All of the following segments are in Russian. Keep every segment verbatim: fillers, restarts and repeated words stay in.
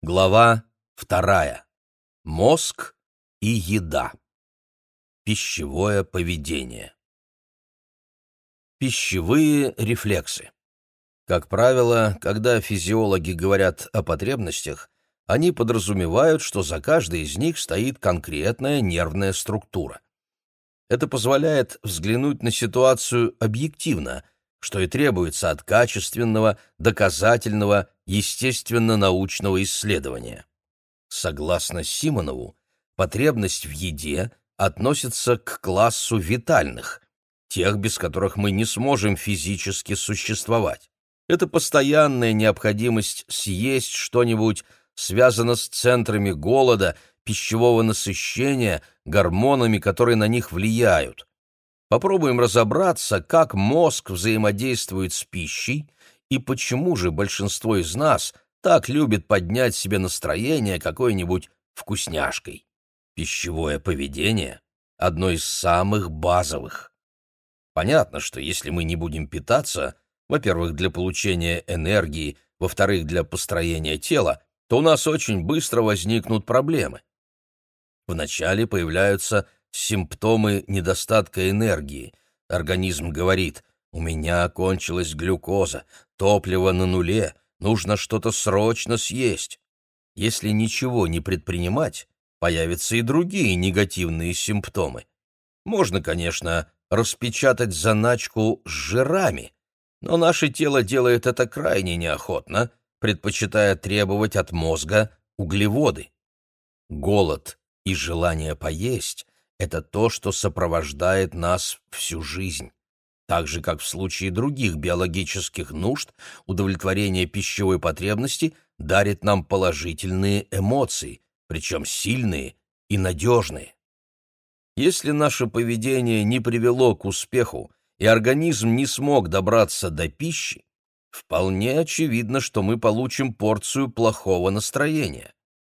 Глава вторая. Мозг и еда. Пищевое поведение. Пищевые рефлексы. Как правило, когда физиологи говорят о потребностях, они подразумевают, что за каждой из них стоит конкретная нервная структура. Это позволяет взглянуть на ситуацию объективно, что и требуется от качественного, доказательного, естественно-научного исследования. Согласно Симонову, потребность в еде относится к классу витальных, тех, без которых мы не сможем физически существовать. Это постоянная необходимость съесть что-нибудь связана с центрами голода, пищевого насыщения, гормонами, которые на них влияют. Попробуем разобраться, как мозг взаимодействует с пищей и почему же большинство из нас так любит поднять себе настроение какой-нибудь вкусняшкой. Пищевое поведение – одно из самых базовых. Понятно, что если мы не будем питаться, во-первых, для получения энергии, во-вторых, для построения тела, то у нас очень быстро возникнут проблемы. Вначале появляются симптомы недостатка энергии. Организм говорит: «У меня кончилась глюкоза, топливо на нуле, нужно что-то срочно съесть». Если ничего не предпринимать, появятся и другие негативные симптомы. Можно, конечно, распечатать заначку с жирами, но наше тело делает это крайне неохотно, предпочитая требовать от мозга углеводы. Голод и желание поесть — это то, что сопровождает нас всю жизнь. Так же, как в случае других биологических нужд, удовлетворение пищевой потребности дарит нам положительные эмоции, причем сильные и надежные. Если наше поведение не привело к успеху и организм не смог добраться до пищи, вполне очевидно, что мы получим порцию плохого настроения.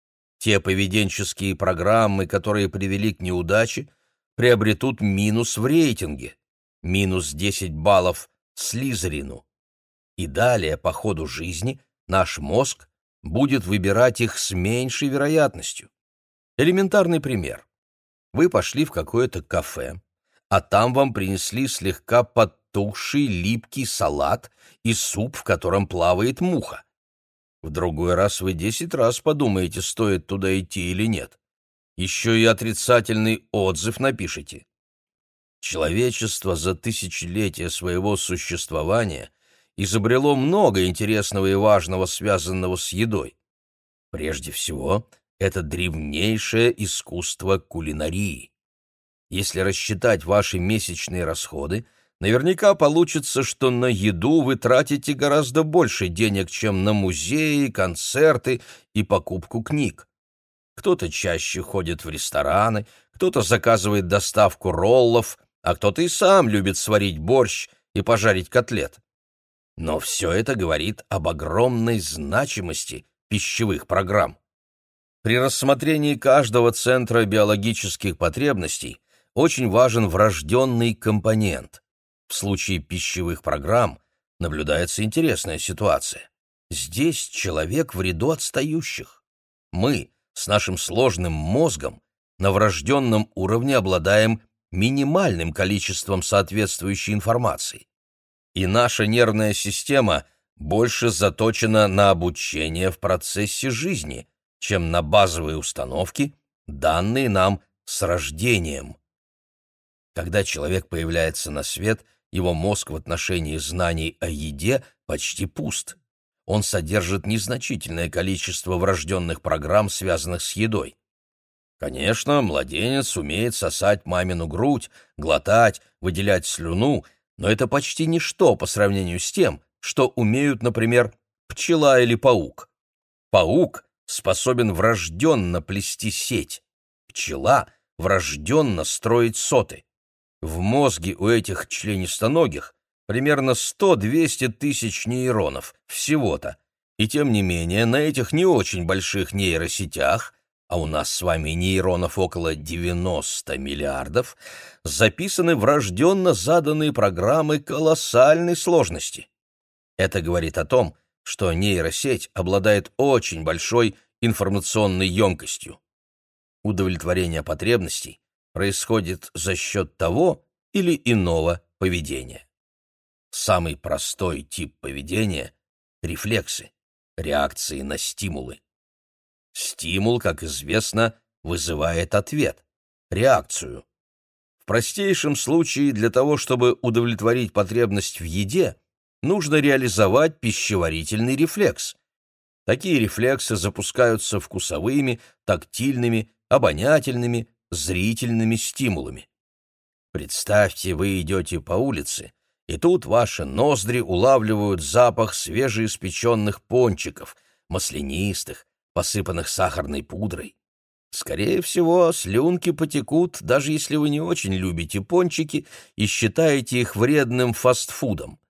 Те поведенческие программы, которые привели к неудаче, приобретут минус в рейтинге, минус десять баллов Слизерину. И далее, по ходу жизни, наш мозг будет выбирать их с меньшей вероятностью. Элементарный пример. Вы пошли в какое-то кафе, а там вам принесли слегка подтухший липкий салат и суп, в котором плавает муха. В другой раз вы десять раз подумаете, стоит туда идти или нет. Еще и отрицательный отзыв напишите. Человечество за тысячелетия своего существования изобрело много интересного и важного, связанного с едой. Прежде всего, это древнейшее искусство кулинарии. Если рассчитать ваши месячные расходы, наверняка получится, что на еду вы тратите гораздо больше денег, чем на музеи, концерты и покупку книг. Кто-то чаще ходит в рестораны, кто-то заказывает доставку роллов, а кто-то и сам любит сварить борщ и пожарить котлет. Но все это говорит об огромной значимости пищевых программ. При рассмотрении каждого центра биологических потребностей очень важен врожденный компонент. В случае пищевых программ наблюдается интересная ситуация. Здесь человек в ряду отстающих. Мы с нашим сложным мозгом на врожденном уровне обладаем минимальным количеством соответствующей информации. И наша нервная система больше заточена на обучение в процессе жизни, чем на базовые установки, данные нам с рождением. Когда человек появляется на свет, его мозг в отношении знаний о еде почти пуст. Он содержит незначительное количество врожденных программ, связанных с едой. Конечно, младенец умеет сосать мамину грудь, глотать, выделять слюну, но это почти ничто по сравнению с тем, что умеют, например, пчела или паук. Паук способен врожденно плести сеть, пчела врожденно строить соты. В мозге у этих членистоногих примерно сто-двести тысяч нейронов, всего-то, и тем не менее на этих не очень больших нейросетях, а у нас с вами нейронов около девяноста миллиардов, записаны врожденно заданные программы колоссальной сложности. Это говорит о том, что нейросеть обладает очень большой информационной емкостью. Удовлетворение потребностей происходит за счет того или иного поведения. Самый простой тип поведения — рефлексы, реакции на стимулы. Стимул, как известно, вызывает ответ, реакцию. В простейшем случае для того, чтобы удовлетворить потребность в еде, нужно реализовать пищеварительный рефлекс. Такие рефлексы запускаются вкусовыми, тактильными, обонятельными, зрительными стимулами. Представьте, вы идете по улице, и тут ваши ноздри улавливают запах свежеиспеченных пончиков, маслянистых, посыпанных сахарной пудрой. Скорее всего, слюнки потекут, даже если вы не очень любите пончики и считаете их вредным фастфудом.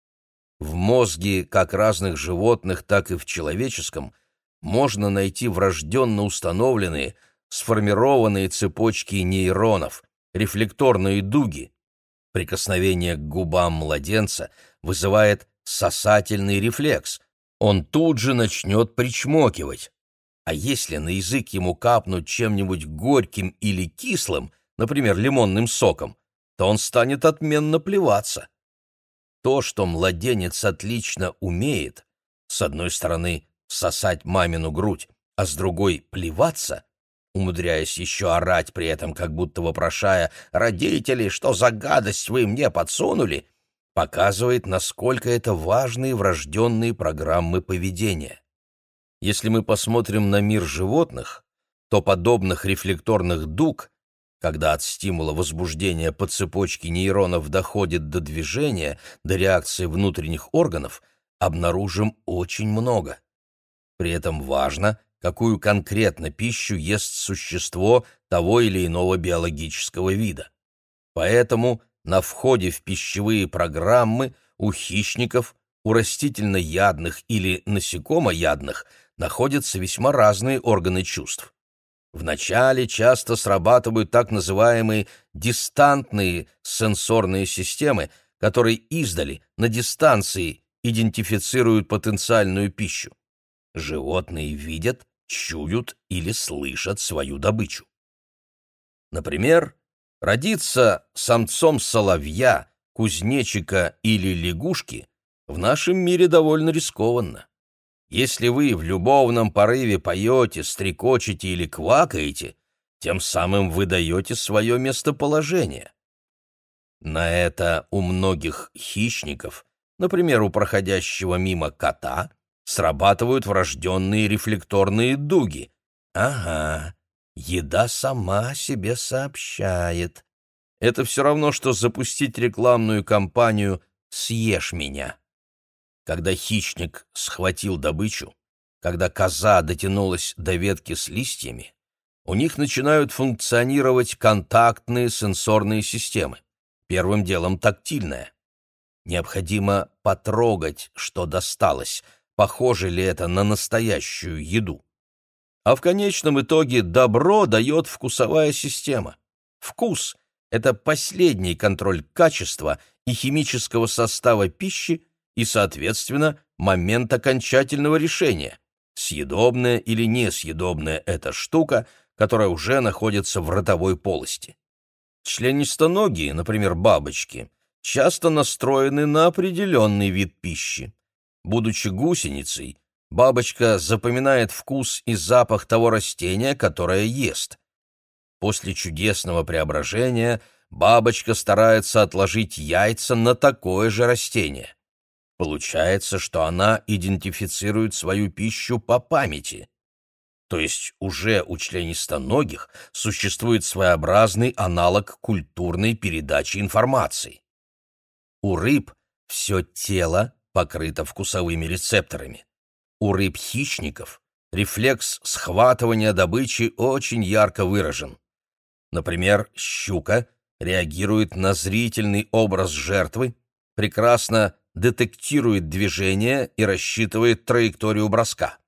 В мозге как разных животных, так и в человеческом можно найти врожденно установленные, сформированные цепочки нейронов, рефлекторные дуги. Прикосновение к губам младенца вызывает сосательный рефлекс. Он тут же начнет причмокивать. А если на язык ему капнуть чем-нибудь горьким или кислым, например, лимонным соком, то он станет отменно плеваться. То, что младенец отлично умеет, с одной стороны сосать мамину грудь, а с другой плеваться, умудряясь еще орать при этом, как будто вопрошая «Родители, что за гадость вы мне подсунули?», показывает, насколько это важные врожденные программы поведения. Если мы посмотрим на мир животных, то подобных рефлекторных дуг, когда от стимула возбуждения по цепочке нейронов доходит до движения, до реакции внутренних органов, обнаружим очень много. При этом важно, какую конкретно пищу ест существо того или иного биологического вида. Поэтому на входе в пищевые программы у хищников, у растительноядных или насекомоядных находятся весьма разные органы чувств. Вначале часто срабатывают так называемые дистантные сенсорные системы, которые издали, на дистанции, идентифицируют потенциальную пищу. Животные видят, чуют или слышат свою добычу. Например, родиться самцом соловья, кузнечика или лягушки в нашем мире довольно рискованно. Если вы в любовном порыве поете, стрекочете или квакаете, тем самым вы даете свое местоположение. На это у многих хищников, например, у проходящего мимо кота, срабатывают врожденные рефлекторные дуги. Ага, еда сама себе сообщает. Это все равно, что запустить рекламную кампанию «Съешь меня». Когда хищник схватил добычу, когда коза дотянулась до ветки с листьями, у них начинают функционировать контактные сенсорные системы. Первым делом тактильная. Необходимо потрогать, что досталось, похоже ли это на настоящую еду. А в конечном итоге добро дает вкусовая система. Вкус — это последний контроль качества и химического состава пищи и, соответственно, момент окончательного решения, съедобная или несъедобная эта штука, которая уже находится в ротовой полости. Членистоногие, например, бабочки, часто настроены на определенный вид пищи. Будучи гусеницей, бабочка запоминает вкус и запах того растения, которое ест. После чудесного преображения бабочка старается отложить яйца на такое же растение. Получается, что она идентифицирует свою пищу по памяти. То есть уже у членистоногих существует своеобразный аналог культурной передачи информации. У рыб все тело покрыто вкусовыми рецепторами. У рыб-хищников рефлекс схватывания добычи очень ярко выражен. Например, щука реагирует на зрительный образ жертвы, прекрасно детектирует движение и рассчитывает траекторию броска.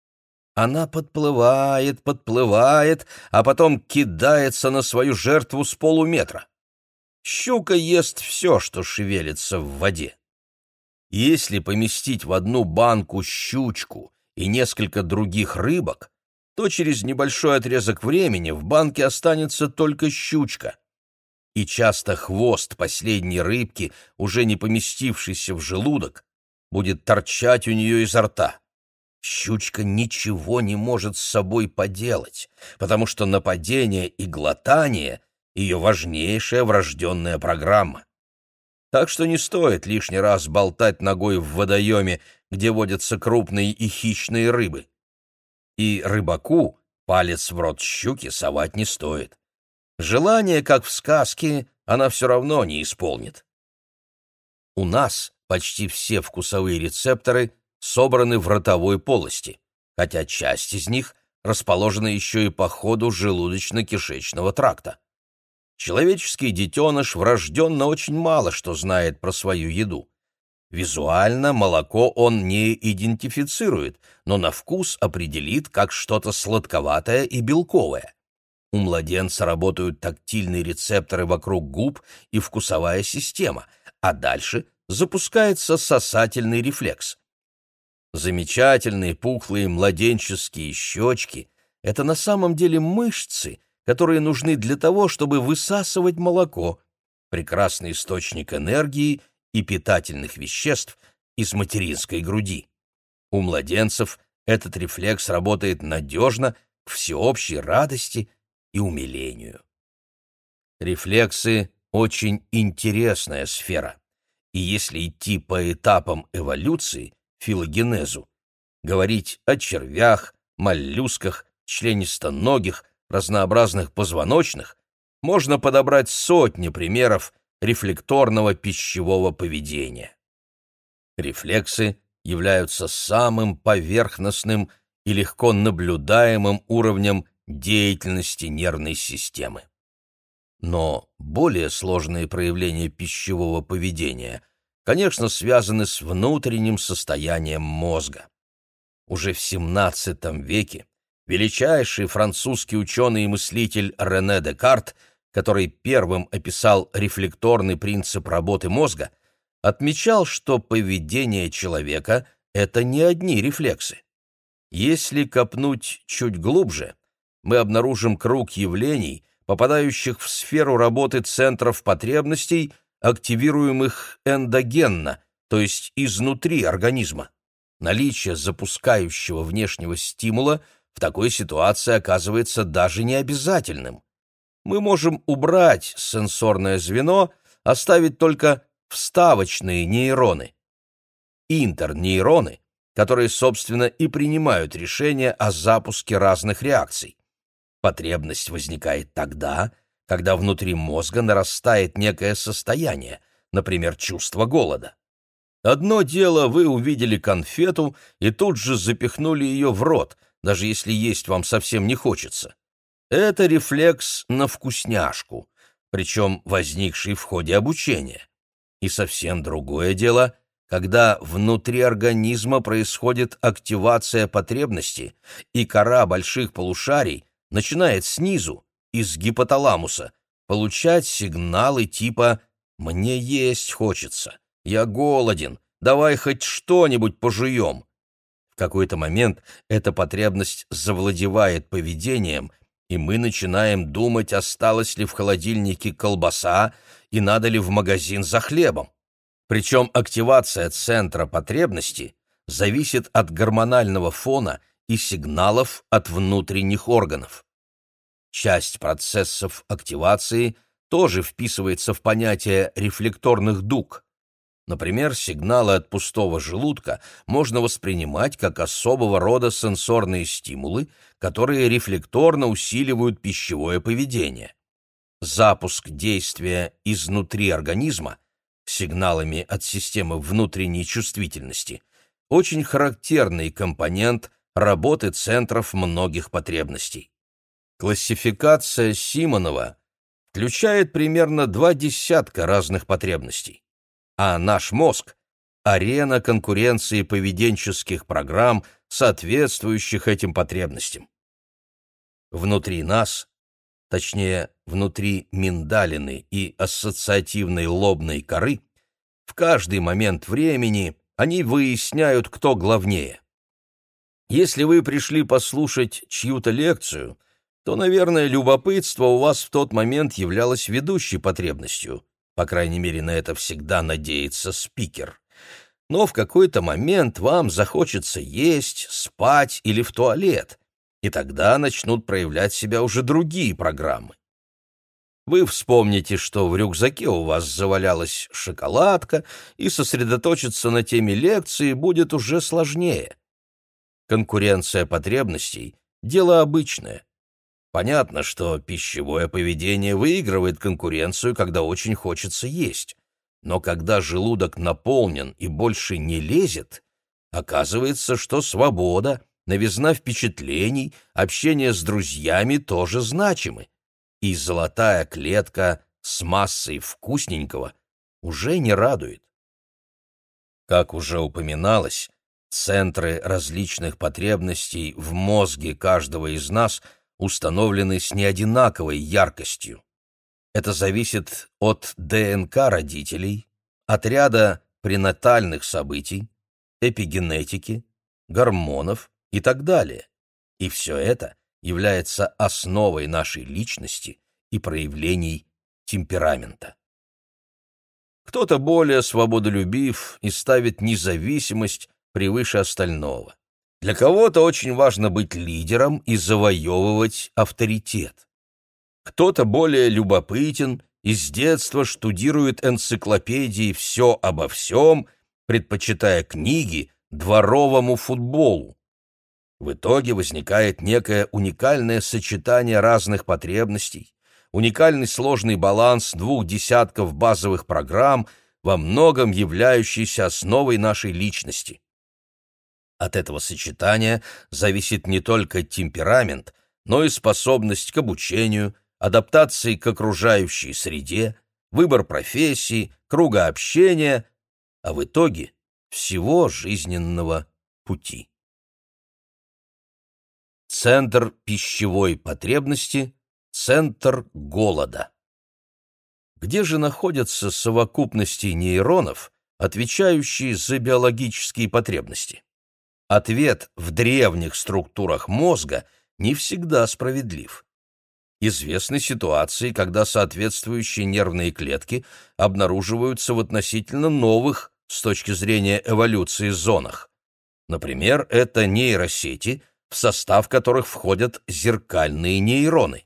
Она подплывает, подплывает, а потом кидается на свою жертву с полуметра. Щука ест все, что шевелится в воде. Если поместить в одну банку щучку и несколько других рыбок, то через небольшой отрезок времени в банке останется только щучка. И часто хвост последней рыбки, уже не поместившийся в желудок, будет торчать у нее изо рта. Щучка ничего не может с собой поделать, потому что нападение и глотание — ее важнейшая врожденная программа. Так что не стоит лишний раз болтать ногой в водоеме, где водятся крупные и хищные рыбы. И рыбаку палец в рот щуки совать не стоит. Желание, как в сказке, она все равно не исполнит. У нас почти все вкусовые рецепторы собраны в ротовой полости, хотя часть из них расположена еще и по ходу желудочно-кишечного тракта. Человеческий детеныш врожденно очень мало что знает про свою еду. Визуально молоко он не идентифицирует, но на вкус определит как что-то сладковатое и белковое. У младенца работают тактильные рецепторы вокруг губ и вкусовая система, а дальше запускается сосательный рефлекс. Замечательные пухлые младенческие щечки — это на самом деле мышцы, которые нужны для того, чтобы высасывать молоко, прекрасный источник энергии и питательных веществ из материнской груди. У младенцев этот рефлекс работает надежно, к всеобщей радости и умилению. Рефлексы — очень интересная сфера, и если идти по этапам эволюции, филогенезу, говорить о червях, моллюсках, членистоногих, разнообразных позвоночных, можно подобрать сотни примеров рефлекторного пищевого поведения. Рефлексы являются самым поверхностным и легко наблюдаемым уровнем деятельности нервной системы. Но более сложные проявления пищевого поведения, конечно, связаны с внутренним состоянием мозга. Уже в семнадцатом веке величайший французский ученый и мыслитель Рене Декарт, который первым описал рефлекторный принцип работы мозга, отмечал, что поведение человека — это не одни рефлексы. Если копнуть чуть глубже, мы обнаружим круг явлений, попадающих в сферу работы центров потребностей, активируемых эндогенно, то есть изнутри организма. Наличие запускающего внешнего стимула в такой ситуации оказывается даже не обязательным. Мы можем убрать сенсорное звено, оставить только вставочные нейроны. Интернейроны, которые, собственно, и принимают решения о запуске разных реакций. Потребность возникает тогда, когда внутри мозга нарастает некое состояние, например, чувство голода. Одно дело, вы увидели конфету и тут же запихнули ее в рот, даже если есть вам совсем не хочется. Это рефлекс на вкусняшку, причем возникший в ходе обучения. И совсем другое дело, когда внутри организма происходит активация потребности, и кора больших полушарий начинает снизу, из гипоталамуса, получать сигналы типа «мне есть хочется», «я голоден», «давай хоть что-нибудь пожуем». В какой-то момент эта потребность завладевает поведением, и мы начинаем думать, осталась ли в холодильнике колбаса и надо ли в магазин за хлебом. Причем активация центра потребности зависит от гормонального фона и сигналов от внутренних органов. Часть процессов активации тоже вписывается в понятие рефлекторных дуг. Например, сигналы от пустого желудка можно воспринимать как особого рода сенсорные стимулы, которые рефлекторно усиливают пищевое поведение. Запуск действия изнутри организма сигналами от системы внутренней чувствительности очень характерный компонент работы центров многих потребностей. Классификация Симонова включает примерно два десятка разных потребностей, а наш мозг — арена конкуренции поведенческих программ, соответствующих этим потребностям. Внутри нас, точнее, внутри миндалины и ассоциативной лобной коры, в каждый момент времени они выясняют, кто главнее. Если вы пришли послушать чью-то лекцию, то, наверное, любопытство у вас в тот момент являлось ведущей потребностью. По крайней мере, на это всегда надеется спикер. Но в какой-то момент вам захочется есть, спать или в туалет, и тогда начнут проявлять себя уже другие программы. Вы вспомните, что в рюкзаке у вас завалялась шоколадка, и сосредоточиться на теме лекции будет уже сложнее. Конкуренция потребностей — дело обычное. Понятно, что пищевое поведение выигрывает конкуренцию, когда очень хочется есть. Но когда желудок наполнен и больше не лезет, оказывается, что свобода, новизна впечатлений, общение с друзьями тоже значимы. И золотая клетка с массой вкусненького уже не радует. Как уже упоминалось, центры различных потребностей в мозге каждого из нас установлены с неодинаковой яркостью. Это зависит от ДНК родителей, от ряда пренатальных событий, эпигенетики, гормонов и так далее. И все это является основой нашей личности и проявлений темперамента. Кто-то более свободолюбив и ставит независимость превыше остального. Для кого-то очень важно быть лидером и завоевывать авторитет. Кто-то более любопытен и с детства штудирует энциклопедии «Все обо всем», предпочитая книги дворовому футболу. В итоге возникает некое уникальное сочетание разных потребностей, уникальный сложный баланс двух десятков базовых программ, во многом являющийся основой нашей личности. От этого сочетания зависит не только темперамент, но и способность к обучению, адаптации к окружающей среде, выбор профессии, круга общения, а в итоге всего жизненного пути. Центр пищевой потребности, центр голода. Где же находятся совокупности нейронов, отвечающие за биологические потребности? Ответ в древних структурах мозга не всегда справедлив. Известны ситуации, когда соответствующие нервные клетки обнаруживаются в относительно новых с точки зрения эволюции зонах. Например, это нейросети, в состав которых входят зеркальные нейроны.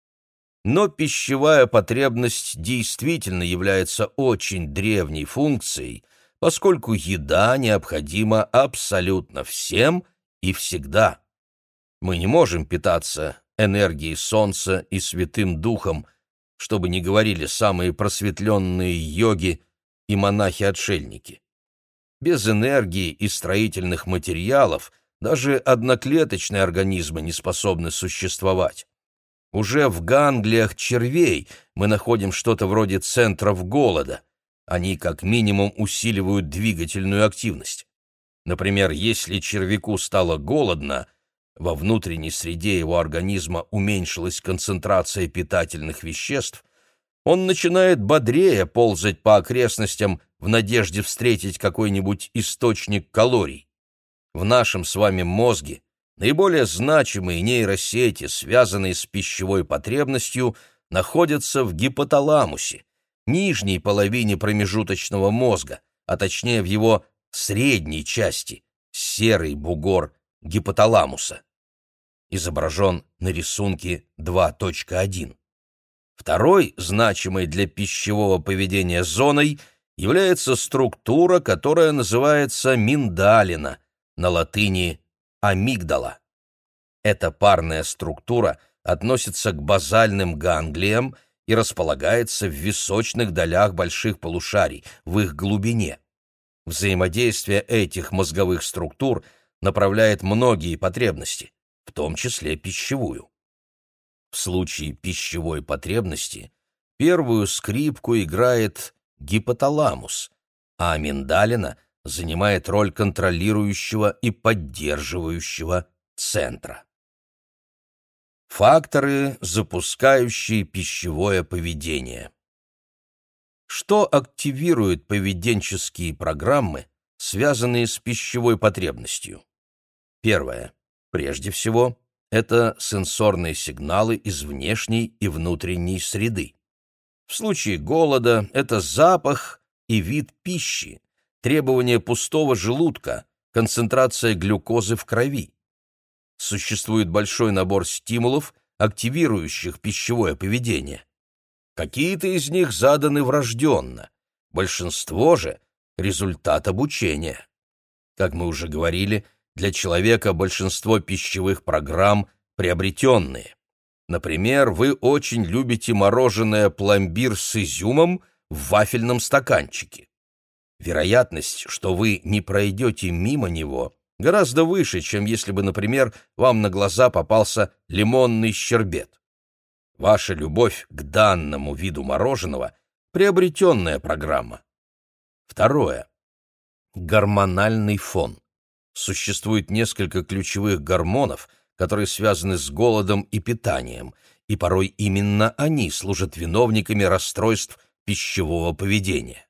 Но пищевая потребность действительно является очень древней функцией, поскольку еда необходима абсолютно всем и всегда. Мы не можем питаться энергией солнца и святым духом, чтобы не говорили самые просветленные йоги и монахи-отшельники. Без энергии и строительных материалов даже одноклеточные организмы не способны существовать. Уже в ганглиях червей мы находим что-то вроде центров голода. Они как минимум усиливают двигательную активность. Например, если червяку стало голодно, во внутренней среде его организма уменьшилась концентрация питательных веществ, он начинает бодрее ползать по окрестностям в надежде встретить какой-нибудь источник калорий. В нашем с вами мозге наиболее значимые нейросети, связанные с пищевой потребностью, находятся в гипоталамусе, нижней половине промежуточного мозга, а точнее в его средней части, серый бугор гипоталамуса. Изображен на рисунке два точка один. Второй, значимой для пищевого поведения зоной, является структура, которая называется миндалина, на латыни амигдала. Эта парная структура относится к базальным ганглиям и располагается в височных долях больших полушарий, в их глубине. Взаимодействие этих мозговых структур направляет многие потребности, в том числе пищевую. В случае пищевой потребности первую скрипку играет гипоталамус, а миндалина занимает роль контролирующего и поддерживающего центра. Факторы, запускающие пищевое поведение. Что активирует поведенческие программы, связанные с пищевой потребностью? Первое. Прежде всего, это сенсорные сигналы из внешней и внутренней среды. В случае голода это запах и вид пищи, требование пустого желудка, концентрация глюкозы в крови. Существует большой набор стимулов, активирующих пищевое поведение. Какие-то из них заданы врожденно, большинство же — результат обучения. Как мы уже говорили, для человека большинство пищевых программ приобретенные. Например, вы очень любите мороженое пломбир с изюмом в вафельном стаканчике. Вероятность, что вы не пройдете мимо него, гораздо выше, чем если бы, например, вам на глаза попался лимонный щербет. Ваша любовь к данному виду мороженого — приобретенная программа. Второе. Гормональный фон. Существует несколько ключевых гормонов, которые связаны с голодом и питанием, и порой именно они служат виновниками расстройств пищевого поведения.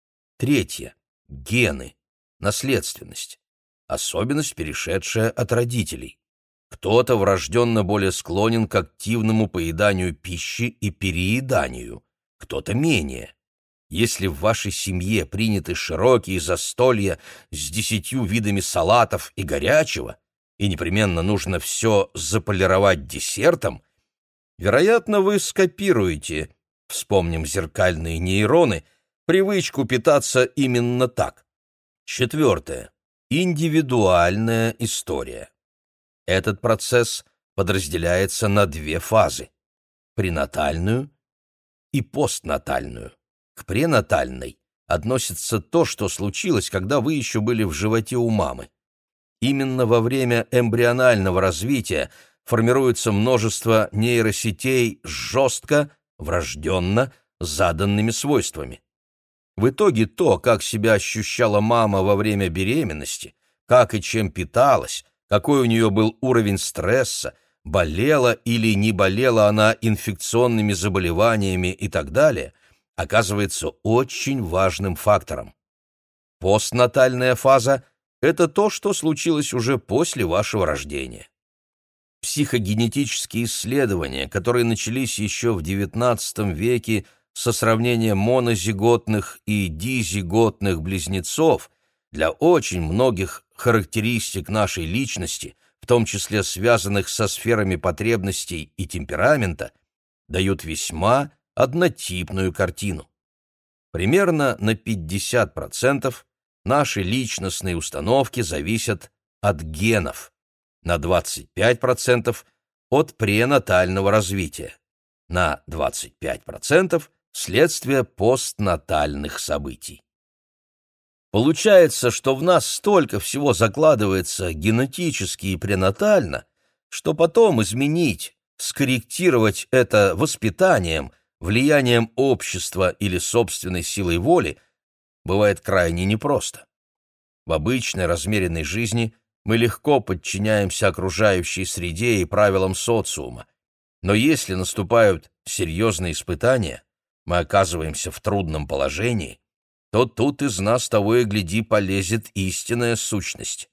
Третье. Гены. Наследственность. Особенность, перешедшая от родителей. Кто-то врожденно более склонен к активному поеданию пищи и перееданию, кто-то менее. Если в вашей семье приняты широкие застолья с десятью видами салатов и горячего, и непременно нужно все заполировать десертом, вероятно, вы скопируете, вспомним зеркальные нейроны, привычку питаться именно так. Четвертое. Индивидуальная история. Этот процесс подразделяется на две фазы – пренатальную и постнатальную. К пренатальной относится то, что случилось, когда вы еще были в животе у мамы. Именно во время эмбрионального развития формируется множество нейросетей с жестко, врожденно заданными свойствами. В итоге то, как себя ощущала мама во время беременности, как и чем питалась, какой у нее был уровень стресса, болела или не болела она инфекционными заболеваниями и так далее, оказывается очень важным фактором. Постнатальная фаза – это то, что случилось уже после вашего рождения. Психогенетические исследования, которые начались еще в девятнадцатом веке со сравнением монозиготных и дизиготных близнецов, для очень многих характеристик нашей личности, в том числе связанных со сферами потребностей и темперамента, дают весьма однотипную картину. Примерно на пятьдесят процентов наши личностные установки зависят от генов, на двадцать пять процентов от пренатального развития, на двадцать пять процентов следствие постнатальных событий. Получается, что в нас столько всего закладывается генетически и пренатально, что потом изменить, скорректировать это воспитанием, влиянием общества или собственной силой воли бывает крайне непросто. В обычной размеренной жизни мы легко подчиняемся окружающей среде и правилам социума, но если наступают серьезные испытания, мы оказываемся в трудном положении, то тут из нас того и гляди полезет истинная сущность.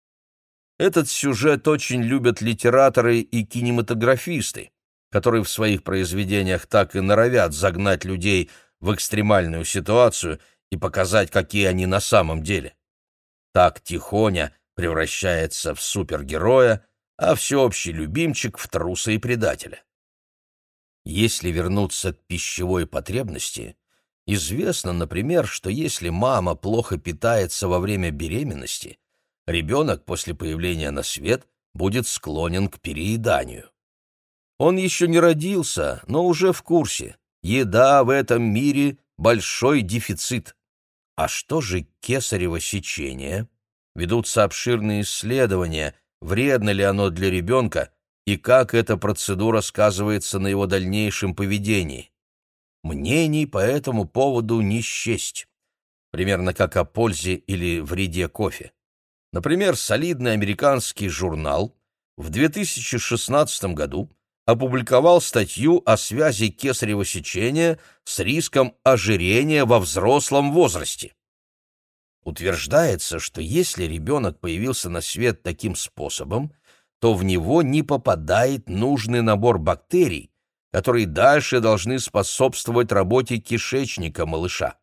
Этот сюжет очень любят литераторы и кинематографисты, которые в своих произведениях так и норовят загнать людей в экстремальную ситуацию и показать, какие они на самом деле. Так Тихоня превращается в супергероя, а всеобщий любимчик в труса и предателя. Если вернуться к пищевой потребности, известно, например, что если мама плохо питается во время беременности, ребенок после появления на свет будет склонен к перееданию. Он еще не родился, но уже в курсе. Еда в этом мире – большой дефицит. А что же кесарево сечение? Ведутся обширные исследования, вредно ли оно для ребенка и как эта процедура сказывается на его дальнейшем поведении. Мнений по этому поводу не счесть, примерно как о пользе или вреде кофе. Например, солидный американский журнал в две тысячи шестнадцатом году опубликовал статью о связи кесарево сечения с риском ожирения во взрослом возрасте. Утверждается, что если ребенок появился на свет таким способом, то в него не попадает нужный набор бактерий, которые дальше должны способствовать работе кишечника малыша.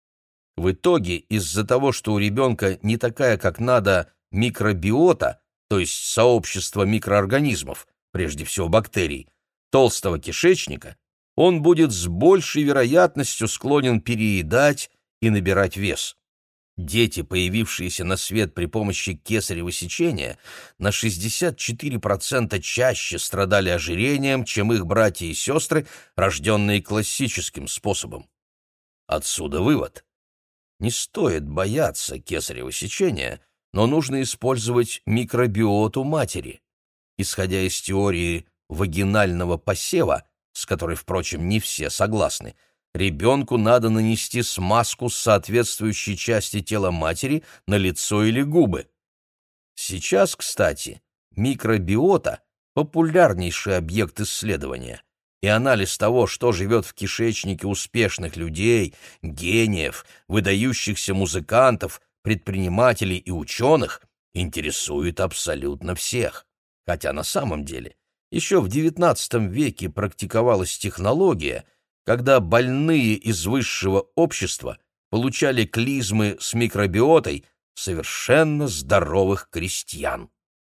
В итоге, из-за того, что у ребенка не такая, как надо, микробиота, то есть сообщество микроорганизмов, прежде всего бактерий, толстого кишечника, он будет с большей вероятностью склонен переедать и набирать вес. Дети, появившиеся на свет при помощи кесарево сечения, на шестьдесят четыре процента чаще страдали ожирением, чем их братья и сестры, рожденные классическим способом. Отсюда вывод. Не стоит бояться кесарево сечения, но нужно использовать микробиоту матери. Исходя из теории вагинального посева, с которой, впрочем, не все согласны, ребенку надо нанести смазку с соответствующей части тела матери на лицо или губы. Сейчас, кстати, микробиота – популярнейший объект исследования, и анализ того, что живет в кишечнике успешных людей, гениев, выдающихся музыкантов, предпринимателей и ученых, интересует абсолютно всех. Хотя на самом деле еще в девятнадцатом веке практиковалась технология, когда больные из высшего общества получали клизмы с микробиотой совершенно здоровых крестьян.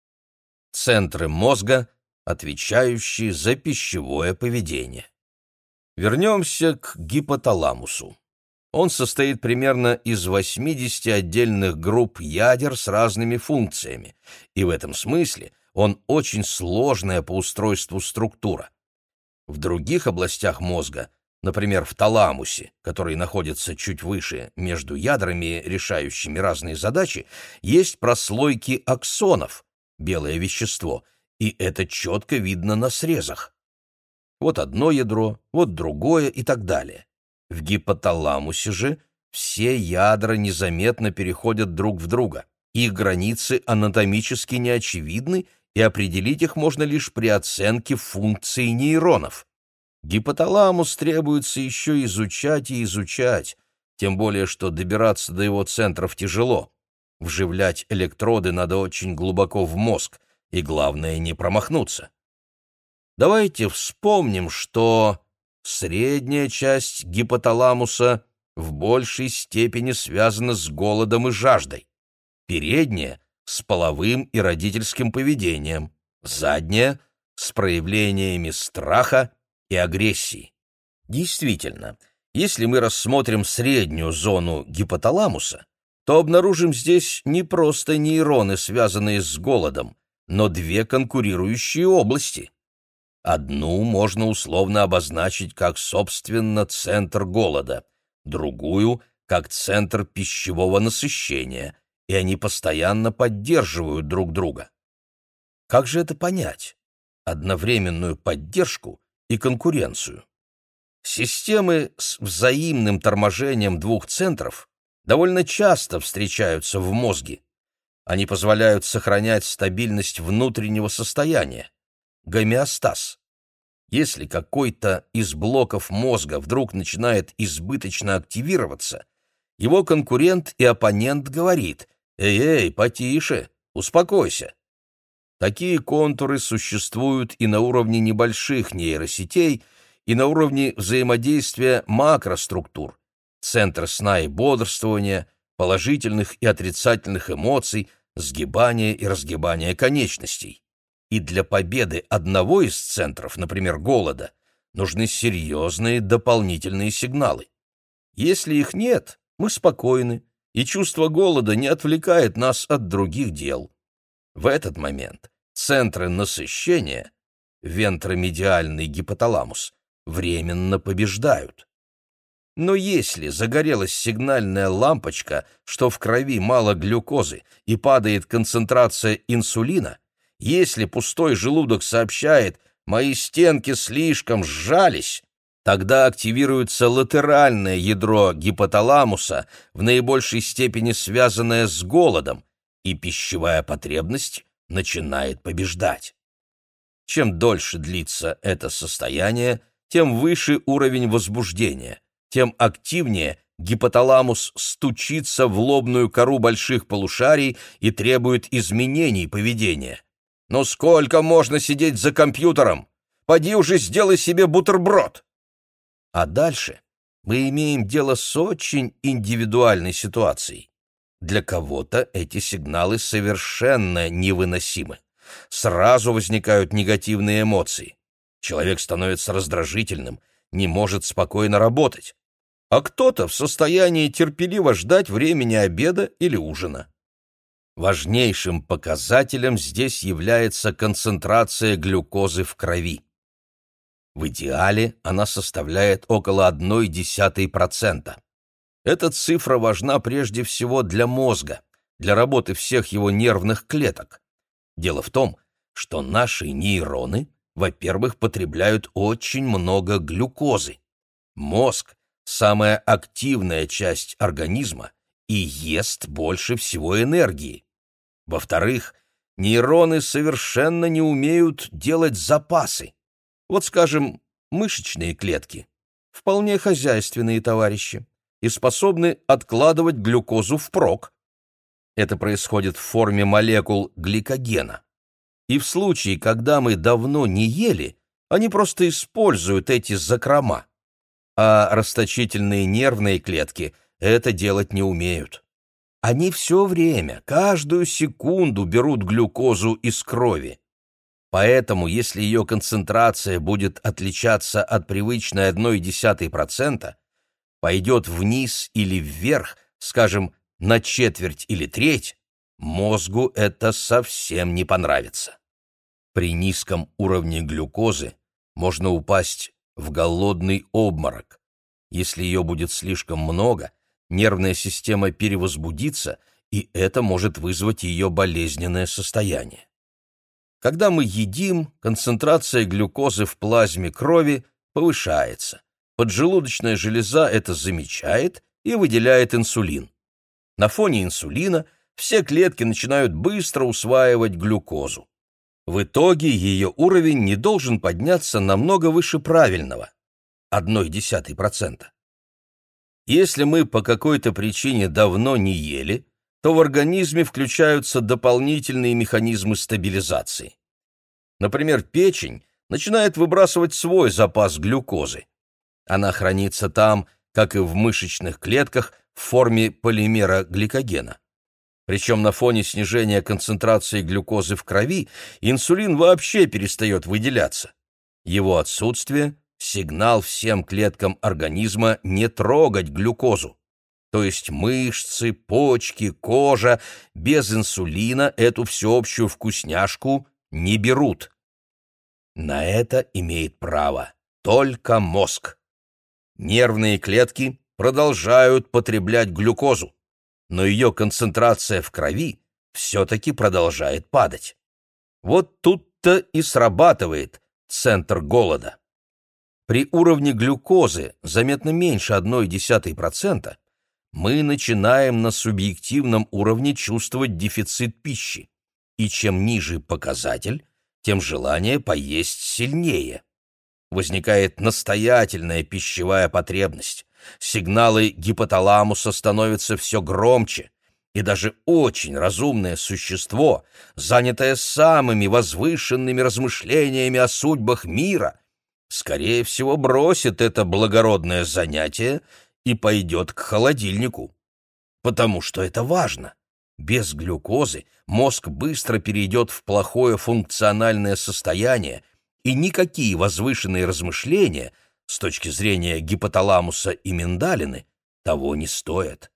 Центры мозга, отвечающие за пищевое поведение. Вернемся к гипоталамусу. Он состоит примерно из восьмидесяти отдельных групп ядер с разными функциями, и в этом смысле он очень сложная по устройству структура. В других областях мозга, например, в таламусе, который находится чуть выше между ядрами, решающими разные задачи, есть прослойки аксонов, белое вещество, и это четко видно на срезах. Вот одно ядро, вот другое и так далее. В гипоталамусе же все ядра незаметно переходят друг в друга. Их границы анатомически неочевидны, и определить их можно лишь при оценке функций нейронов. Гипоталамус требуется еще изучать и изучать, тем более что добираться до его центров тяжело. Вживлять электроды надо очень глубоко в мозг, и главное не промахнуться. Давайте вспомним, что средняя часть гипоталамуса в большей степени связана с голодом и жаждой, передняя — с половым и родительским поведением, задняя — с проявлениями страха и агрессии. Действительно, если мы рассмотрим среднюю зону гипоталамуса, то обнаружим здесь не просто нейроны, связанные с голодом, но две конкурирующие области. Одну можно условно обозначить как, собственно, центр голода, другую — как центр пищевого насыщения, и они постоянно поддерживают друг друга. Как же это понять? Одновременную поддержку и конкуренцию. Системы с взаимным торможением двух центров довольно часто встречаются в мозге. Они позволяют сохранять стабильность внутреннего состояния, гомеостаз. Если какой-то из блоков мозга вдруг начинает избыточно активироваться, его конкурент и оппонент говорит: «Эй-эй, потише, успокойся». Такие контуры существуют и на уровне небольших нейросетей, и на уровне взаимодействия макроструктур, центра сна и бодрствования, положительных и отрицательных эмоций, сгибания и разгибания конечностей. И для победы одного из центров, например, голода, нужны серьезные дополнительные сигналы. Если их нет, мы спокойны, и чувство голода не отвлекает нас от других дел. В этот момент центры насыщения, вентромедиальный гипоталамус, временно побеждают. Но если загорелась сигнальная лампочка, что в крови мало глюкозы и падает концентрация инсулина, если пустой желудок сообщает «мои стенки слишком сжались», тогда активируется латеральное ядро гипоталамуса, в наибольшей степени связанное с голодом, и пищевая потребность начинает побеждать. Чем дольше длится это состояние, тем выше уровень возбуждения, тем активнее гипоталамус стучится в лобную кору больших полушарий и требует изменений поведения. «Ну сколько можно сидеть за компьютером? Поди уже сделай себе бутерброд!» А дальше мы имеем дело с очень индивидуальной ситуацией. Для кого-то эти сигналы совершенно невыносимы. Сразу возникают негативные эмоции. Человек становится раздражительным, не может спокойно работать. А кто-то в состоянии терпеливо ждать времени обеда или ужина. Важнейшим показателем здесь является концентрация глюкозы в крови. В идеале она составляет около одной десятой процента. Эта цифра важна прежде всего для мозга, для работы всех его нервных клеток. Дело в том, что наши нейроны, во-первых, потребляют очень много глюкозы. Мозг – самая активная часть организма и ест больше всего энергии. Во-вторых, нейроны совершенно не умеют делать запасы. Вот, скажем, мышечные клетки – вполне хозяйственные товарищи и способны откладывать глюкозу впрок. Это происходит в форме молекул гликогена. И в случае, когда мы давно не ели, они просто используют эти закрома. А расточительные нервные клетки это делать не умеют. Они все время, каждую секунду берут глюкозу из крови. Поэтому, если ее концентрация будет отличаться от привычной одной десятой процента, пойдет вниз или вверх, скажем, на четверть или треть, мозгу это совсем не понравится. При низком уровне глюкозы можно упасть в голодный обморок. Если ее будет слишком много, нервная система перевозбудится, и это может вызвать ее болезненное состояние. Когда мы едим, концентрация глюкозы в плазме крови повышается. Поджелудочная железа это замечает и выделяет инсулин. На фоне инсулина все клетки начинают быстро усваивать глюкозу. В итоге ее уровень не должен подняться намного выше правильного – одной десятой процента. Если мы по какой-то причине давно не ели, то в организме включаются дополнительные механизмы стабилизации. Например, печень начинает выбрасывать свой запас глюкозы. Она хранится там, как и в мышечных клетках, в форме полимера гликогена. Причем на фоне снижения концентрации глюкозы в крови инсулин вообще перестает выделяться. Его отсутствие – сигнал всем клеткам организма не трогать глюкозу. То есть мышцы, почки, кожа без инсулина эту всеобщую вкусняшку не берут. На это имеет право только мозг. Нервные клетки продолжают потреблять глюкозу, но ее концентрация в крови все-таки продолжает падать. Вот тут-то и срабатывает центр голода. При уровне глюкозы заметно меньше одной десятой процента мы начинаем на субъективном уровне чувствовать дефицит пищи, и чем ниже показатель, тем желание поесть сильнее. Возникает настоятельная пищевая потребность, сигналы гипоталамуса становятся все громче, и даже очень разумное существо, занятое самыми возвышенными размышлениями о судьбах мира, скорее всего, бросит это благородное занятие и пойдет к холодильнику. Потому что это важно. Без глюкозы мозг быстро перейдет в плохое функциональное состояние, и никакие возвышенные размышления с точки зрения гипоталамуса и миндалины того не стоят.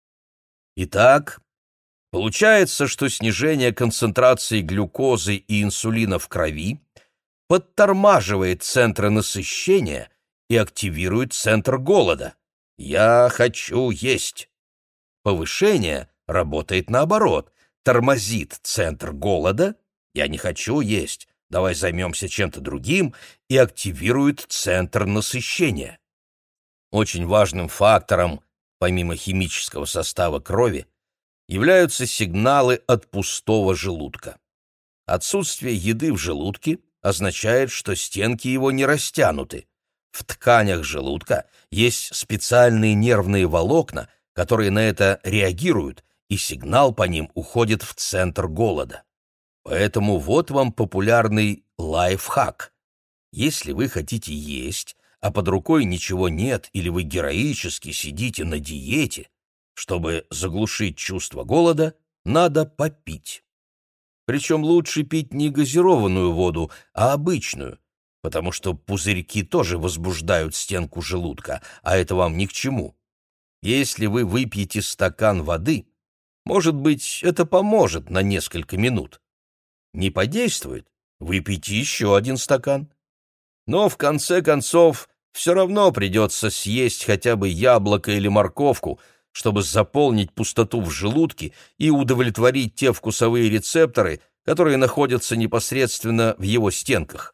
Итак, получается, что снижение концентрации глюкозы и инсулина в крови подтормаживает центры насыщения и активирует центр голода. «Я хочу есть». Повышение работает наоборот, тормозит центр голода, «я не хочу есть, давай займемся чем-то другим», и активирует центр насыщения. Очень важным фактором, помимо химического состава крови, являются сигналы от пустого желудка. Отсутствие еды в желудке означает, что стенки его не растянуты. В тканях желудка есть специальные нервные волокна, которые на это реагируют, и сигнал по ним уходит в центр голода. Поэтому вот вам популярный лайфхак. Если вы хотите есть, а под рукой ничего нет, или вы героически сидите на диете, чтобы заглушить чувство голода, надо попить. Причем лучше пить не газированную воду, а обычную, потому что пузырьки тоже возбуждают стенку желудка, а это вам ни к чему. Если вы выпьете стакан воды, может быть, это поможет на несколько минут. Не подействует? Выпейте еще один стакан. Но в конце концов все равно придется съесть хотя бы яблоко или морковку, чтобы заполнить пустоту в желудке и удовлетворить те вкусовые рецепторы, которые находятся непосредственно в его стенках.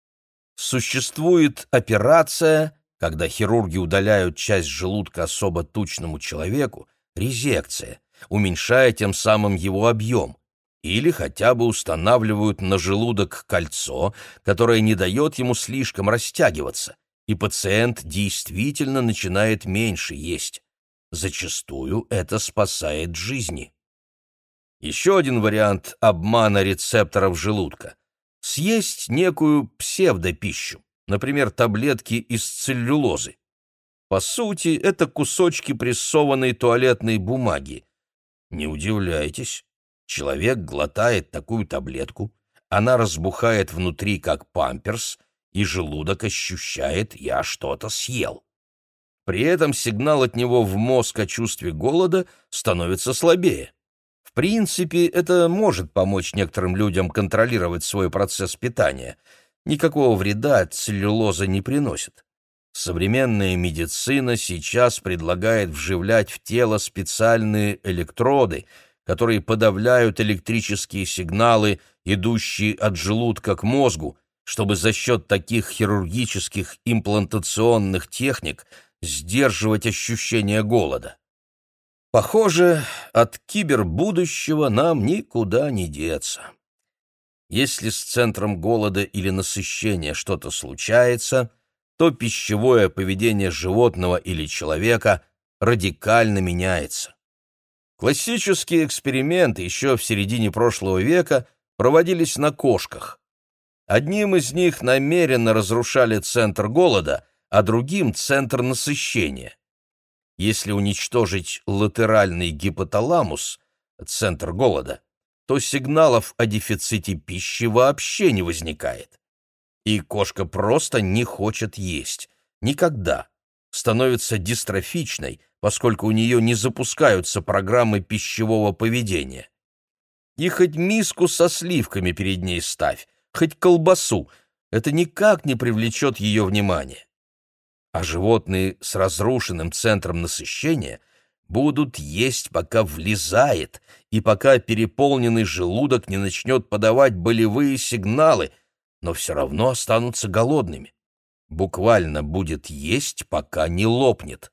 Существует операция, когда хирурги удаляют часть желудка особо тучному человеку, резекция, уменьшая тем самым его объем, или хотя бы устанавливают на желудок кольцо, которое не дает ему слишком растягиваться, и пациент действительно начинает меньше есть. Зачастую это спасает жизни. Еще один вариант обмана рецепторов желудка – съесть некую псевдопищу, например, таблетки из целлюлозы. По сути, это кусочки прессованной туалетной бумаги. Не удивляйтесь, человек глотает такую таблетку, она разбухает внутри, как памперс, и желудок ощущает «я что-то съел». При этом сигнал от него в мозг о чувстве голода становится слабее. В принципе, это может помочь некоторым людям контролировать свой процесс питания. Никакого вреда целлюлоза не приносит. Современная медицина сейчас предлагает вживлять в тело специальные электроды, которые подавляют электрические сигналы, идущие от желудка к мозгу, чтобы за счет таких хирургических имплантационных техник сдерживать ощущение голода. Похоже, от кибербудущего нам никуда не деться. Если с центром голода или насыщения что-то случается, то пищевое поведение животного или человека радикально меняется. Классические эксперименты еще в середине прошлого века проводились на кошках. Одним из них намеренно разрушали центр голода, а другим — центр насыщения. Если уничтожить латеральный гипоталамус, центр голода, то сигналов о дефиците пищи вообще не возникает. И кошка просто не хочет есть. Никогда. Становится дистрофичной, поскольку у нее не запускаются программы пищевого поведения. И хоть миску со сливками перед ней ставь, хоть колбасу, это никак не привлечет ее внимание. А животные с разрушенным центром насыщения будут есть, пока влезает, и пока переполненный желудок не начнет подавать болевые сигналы, но все равно останутся голодными. Буквально будет есть, пока не лопнет.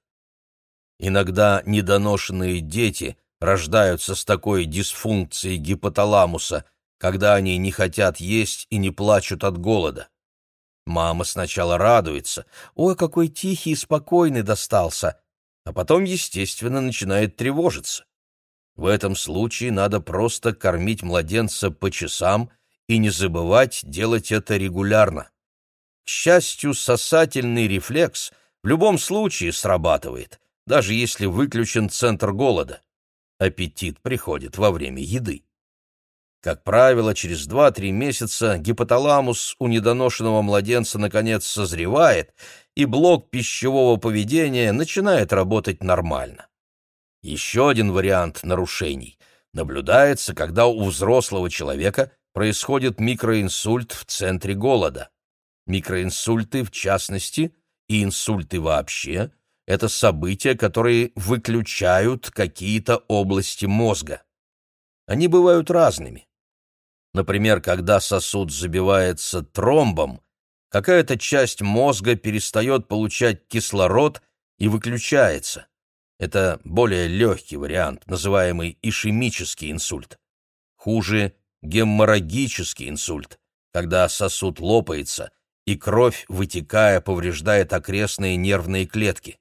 Иногда недоношенные дети рождаются с такой дисфункцией гипоталамуса, когда они не хотят есть и не плачут от голода. Мама сначала радуется: «Ой, какой тихий и спокойный достался», а потом, естественно, начинает тревожиться. В этом случае надо просто кормить младенца по часам и не забывать делать это регулярно. К счастью, сосательный рефлекс в любом случае срабатывает, даже если выключен центр голода. Аппетит приходит во время еды. Как правило, через два-три месяца гипоталамус у недоношенного младенца наконец созревает, и блок пищевого поведения начинает работать нормально. Еще один вариант нарушений наблюдается, когда у взрослого человека происходит микроинсульт в центре голода. Микроинсульты, в частности, и инсульты вообще, это события, которые выключают какие-то области мозга. Они бывают разными. Например, когда сосуд забивается тромбом, какая-то часть мозга перестает получать кислород и выключается. Это более легкий вариант, называемый ишемический инсульт. Хуже — геморрагический инсульт, когда сосуд лопается, и кровь, вытекая, повреждает окрестные нервные клетки.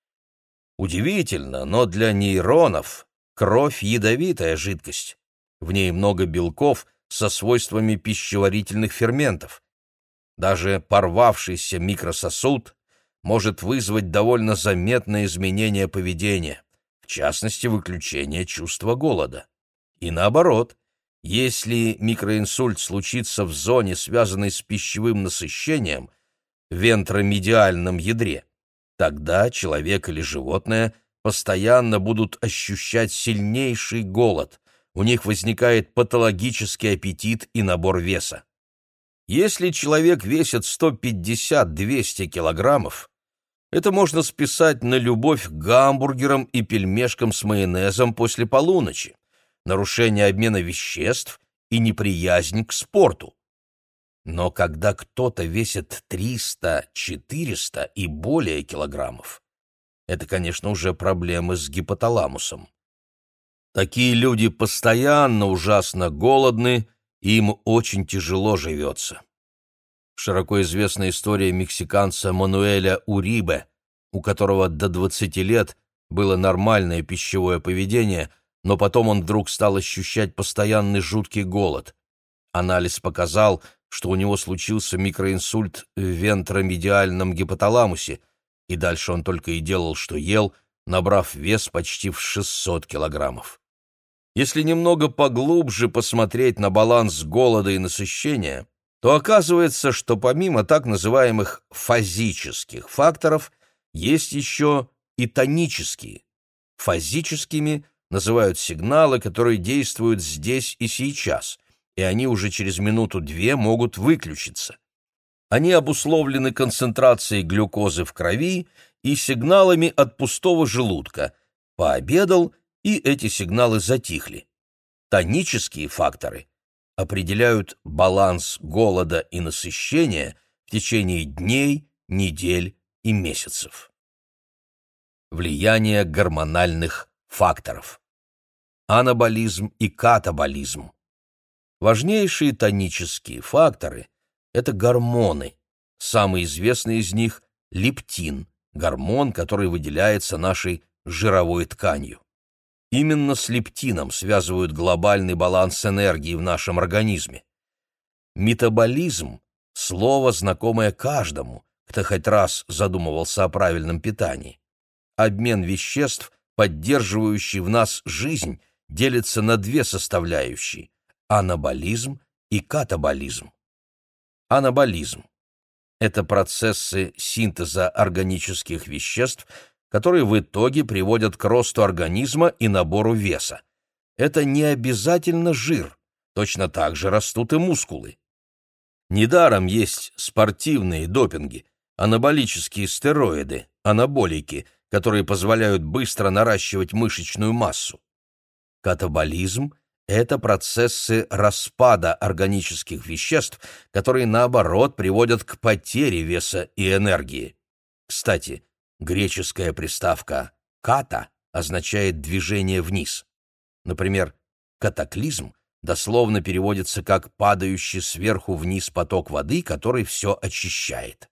Удивительно, но для нейронов кровь — ядовитая жидкость. В ней много белков со свойствами пищеварительных ферментов. Даже порвавшийся микрососуд может вызвать довольно заметное изменение поведения, в частности, выключение чувства голода. И наоборот, если микроинсульт случится в зоне, связанной с пищевым насыщением, в вентромедиальном ядре, тогда человек или животное постоянно будут ощущать сильнейший голод, у них возникает патологический аппетит и набор веса. Если человек весит сто пятьдесят - двести килограммов, это можно списать на любовь к гамбургерам и пельмешкам с майонезом после полуночи, нарушение обмена веществ и неприязнь к спорту. Но когда кто-то весит триста - четыреста и более килограммов, это, конечно, уже проблемы с гипоталамусом. Такие люди постоянно ужасно голодны, и им очень тяжело живется. Широко известна история мексиканца Мануэля Урибе, у которого до двадцати лет было нормальное пищевое поведение, но потом он вдруг стал ощущать постоянный жуткий голод. Анализ показал, что у него случился микроинсульт в вентромедиальном гипоталамусе, и дальше он только и делал, что ел, набрав вес почти в шестьсот килограммов. Если немного поглубже посмотреть на баланс голода и насыщения, то оказывается, что помимо так называемых фазических факторов есть еще и тонические. Фазическими называют сигналы, которые действуют здесь и сейчас, и они уже через минуту-две могут выключиться. Они обусловлены концентрацией глюкозы в крови и сигналами от пустого желудка. Пообедал, и эти сигналы затихли. Тонические факторы определяют баланс голода и насыщения в течение дней, недель и месяцев. Влияние гормональных факторов. Анаболизм и катаболизм. Важнейшие тонические факторы – это гормоны. Самый известный из них – лептин, гормон, который выделяется нашей жировой тканью. Именно с лептином связывают глобальный баланс энергии в нашем организме. Метаболизм – слово, знакомое каждому, кто хоть раз задумывался о правильном питании. Обмен веществ, поддерживающий в нас жизнь, делится на две составляющие – анаболизм и катаболизм. Анаболизм – это процессы синтеза органических веществ, которые в итоге приводят к росту организма и набору веса. Это не обязательно жир, точно так же растут и мускулы. Недаром есть спортивные допинги, анаболические стероиды, анаболики, которые позволяют быстро наращивать мышечную массу. Катаболизм – это процессы распада органических веществ, которые, наоборот, приводят к потере веса и энергии. Кстати, греческая приставка «ката» означает «движение вниз». Например, катаклизм дословно переводится как «падающий сверху вниз поток воды, который все очищает».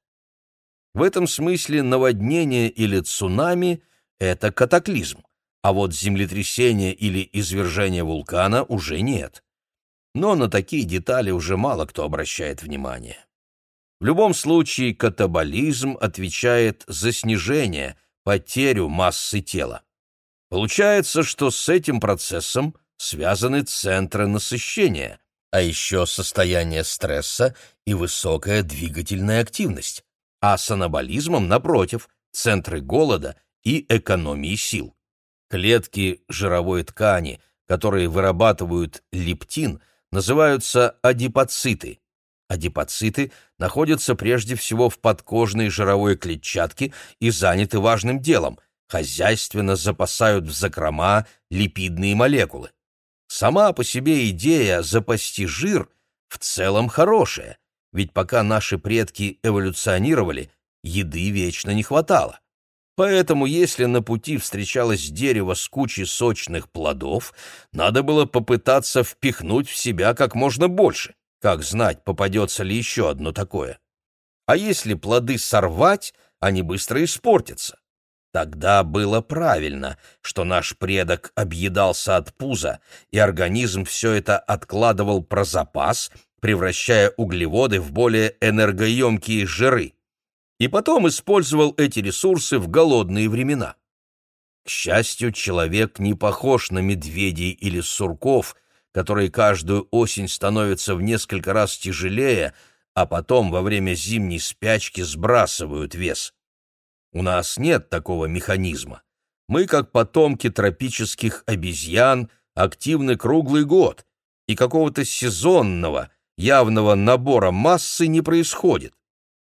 В этом смысле наводнение или цунами – это катаклизм, а вот землетрясение или извержение вулкана уже нет. Но на такие детали уже мало кто обращает внимание. В любом случае катаболизм отвечает за снижение, потерю массы тела. Получается, что с этим процессом связаны центры насыщения, а еще состояние стресса и высокая двигательная активность, а с анаболизмом, напротив, центры голода и экономии сил. Клетки жировой ткани, которые вырабатывают лептин, называются адипоциты. Адипоциты находятся прежде всего в подкожной жировой клетчатке и заняты важным делом – хозяйственно запасают в закрома липидные молекулы. Сама по себе идея запасти жир в целом хорошая, ведь пока наши предки эволюционировали, еды вечно не хватало. Поэтому, если на пути встречалось дерево с кучей сочных плодов, надо было попытаться впихнуть в себя как можно больше. Как знать, попадется ли еще одно такое? А если плоды сорвать, они быстро испортятся. Тогда было правильно, что наш предок объедался от пуза, и организм все это откладывал про запас, превращая углеводы в более энергоемкие жиры. И потом использовал эти ресурсы в голодные времена. К счастью, человек не похож на медведей или сурков, которые каждую осень становятся в несколько раз тяжелее, а потом во время зимней спячки сбрасывают вес. У нас нет такого механизма. Мы, как потомки тропических обезьян, активны круглый год, и какого-то сезонного, явного набора массы не происходит.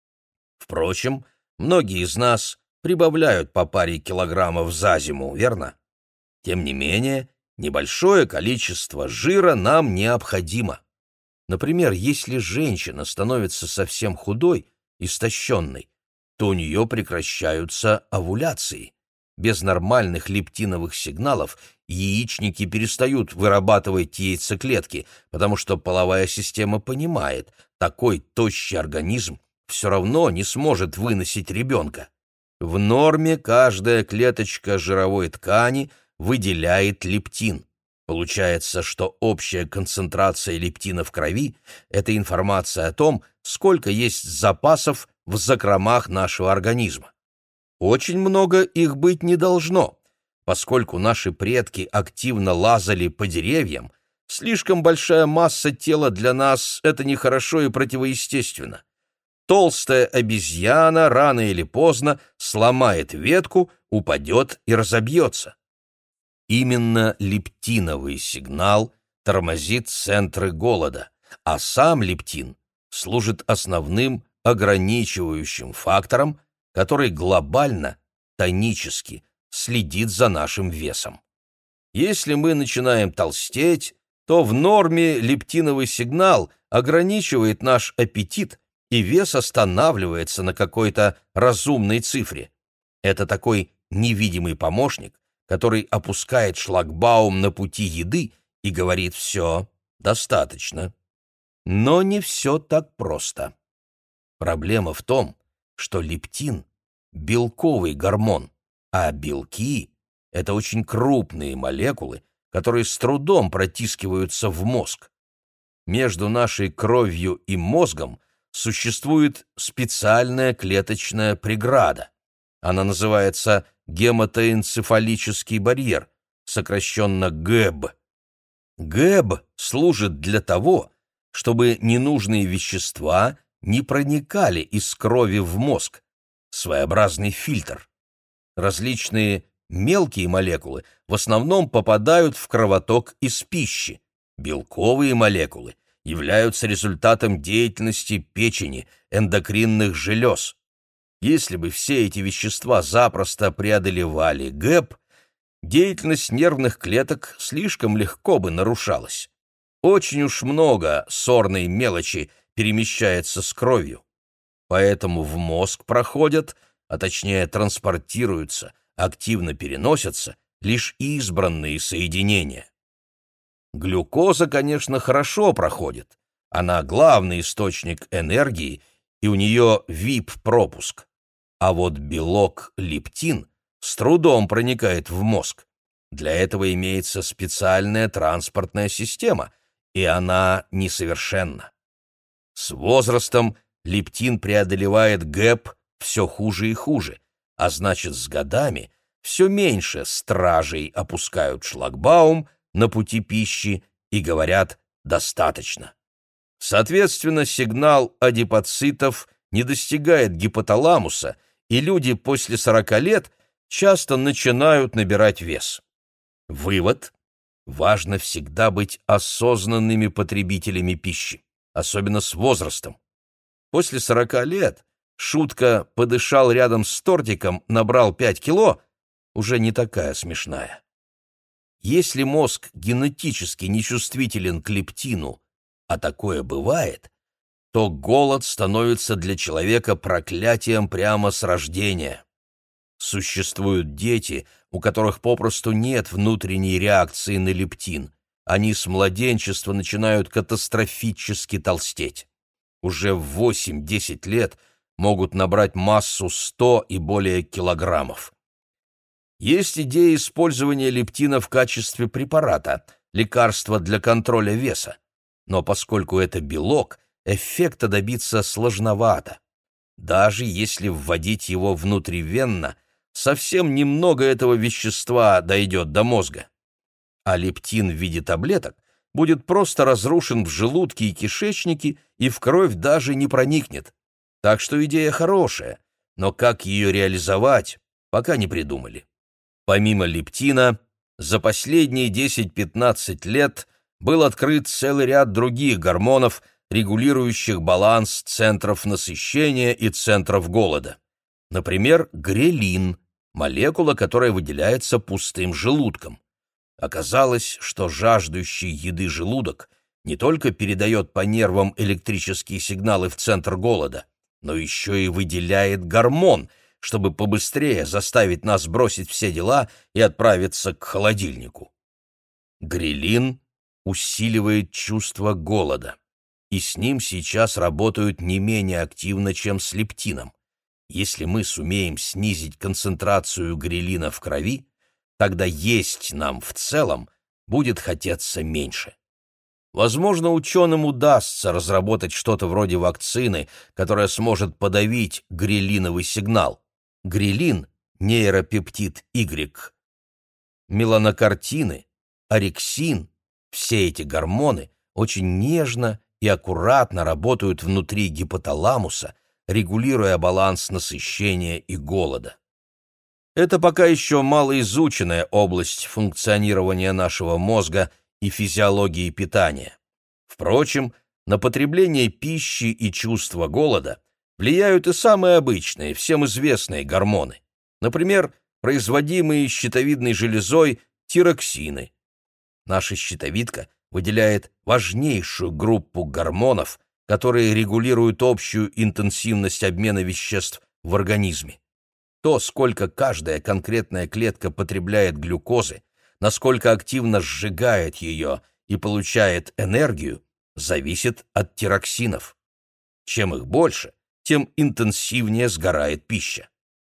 Впрочем, многие из нас прибавляют по паре килограммов за зиму, верно? Тем не менее, небольшое количество жира нам необходимо. Например, если женщина становится совсем худой, истощенной, то у нее прекращаются овуляции. Без нормальных лептиновых сигналов яичники перестают вырабатывать яйцеклетки, потому что половая система понимает, такой тощий организм все равно не сможет выносить ребенка. В норме каждая клеточка жировой ткани выделяет лептин. Получается, что общая концентрация лептина в крови – это информация о том, сколько есть запасов в закромах нашего организма. Очень много их быть не должно, поскольку наши предки активно лазали по деревьям. Слишком большая масса тела для нас – это нехорошо и противоестественно. Толстая обезьяна рано или поздно сломает ветку, упадет и разобьется. Именно лептиновый сигнал тормозит центры голода, а сам лептин служит основным ограничивающим фактором, который глобально, тонически следит за нашим весом. Если мы начинаем толстеть, то в норме лептиновый сигнал ограничивает наш аппетит, и вес останавливается на какой-то разумной цифре. Это такой невидимый помощник, который опускает шлагбаум на пути еды и говорит: «Все, достаточно». Но не все так просто. Проблема в том, что лептин – белковый гормон, а белки – это очень крупные молекулы, которые с трудом протискиваются в мозг. Между нашей кровью и мозгом существует специальная клеточная преграда. Она называется гематоэнцефалический барьер, сокращенно ГЭБ. ГЭБ служит для того, чтобы ненужные вещества не проникали из крови в мозг, своеобразный фильтр. Различные мелкие молекулы в основном попадают в кровоток из пищи. Белковые молекулы являются результатом деятельности печени, эндокринных желез. Если бы все эти вещества запросто преодолевали ГЭБ, деятельность нервных клеток слишком легко бы нарушалась. Очень уж много сорной мелочи перемещается с кровью. Поэтому в мозг проходят, а точнее транспортируются, активно переносятся лишь избранные соединения. Глюкоза, конечно, хорошо проходит. Она главный источник энергии, и у нее ви ай пи-пропуск. А вот белок лептин с трудом проникает в мозг. Для этого имеется специальная транспортная система, и она несовершенна. С возрастом лептин преодолевает ГЭБ все хуже и хуже, а значит, с годами все меньше стражей опускают шлагбаум на пути пищи и говорят «достаточно». Соответственно, сигнал адипоцитов не достигает гипоталамуса, и люди после сорока лет часто начинают набирать вес. Вывод: важно всегда быть осознанными потребителями пищи, особенно с возрастом. После сорока лет шутка «подышал рядом с тортиком, набрал пять кило» уже не такая смешная. Если мозг генетически нечувствителен к лептину, а такое бывает, то голод становится для человека проклятием прямо с рождения. Существуют дети, у которых попросту нет внутренней реакции на лептин. Они с младенчества начинают катастрофически толстеть. Уже в восемь-десять лет могут набрать массу сто и более килограммов. Есть идея использования лептина в качестве препарата, лекарства для контроля веса. Но поскольку это белок, эффекта добиться сложновато. Даже если вводить его внутривенно, совсем немного этого вещества дойдет до мозга. А лептин в виде таблеток будет просто разрушен в желудке и кишечнике и в кровь даже не проникнет. Так что идея хорошая, но как ее реализовать, пока не придумали. Помимо лептина, за последние десять-пятнадцать лет был открыт целый ряд других гормонов, регулирующих баланс центров насыщения и центров голода. Например, грелин, молекула, которая выделяется пустым желудком. Оказалось, что жаждущий еды желудок не только передает по нервам электрические сигналы в центр голода, но еще и выделяет гормон, чтобы побыстрее заставить нас бросить все дела и отправиться к холодильнику. Грелин усиливает чувство голода, и с ним сейчас работают не менее активно, чем с лептином. Если мы сумеем снизить концентрацию грелина в крови, тогда есть нам в целом будет хотеться меньше. Возможно, ученым удастся разработать что-то вроде вакцины, которая сможет подавить грелиновый сигнал. Грелин – нейропептид Y. Меланокартины, орексин – все эти гормоны очень нежно и аккуратно работают внутри гипоталамуса, регулируя баланс насыщения и голода. Это пока еще малоизученная область функционирования нашего мозга и физиологии питания. Впрочем, на потребление пищи и чувство голода влияют и самые обычные, всем известные гормоны. Например, производимые щитовидной железой тироксины. Наша щитовидка выделяет важнейшую группу гормонов, которые регулируют общую интенсивность обмена веществ в организме. То, сколько каждая конкретная клетка потребляет глюкозы, насколько активно сжигает ее и получает энергию, зависит от тироксинов. Чем их больше, тем интенсивнее сгорает пища.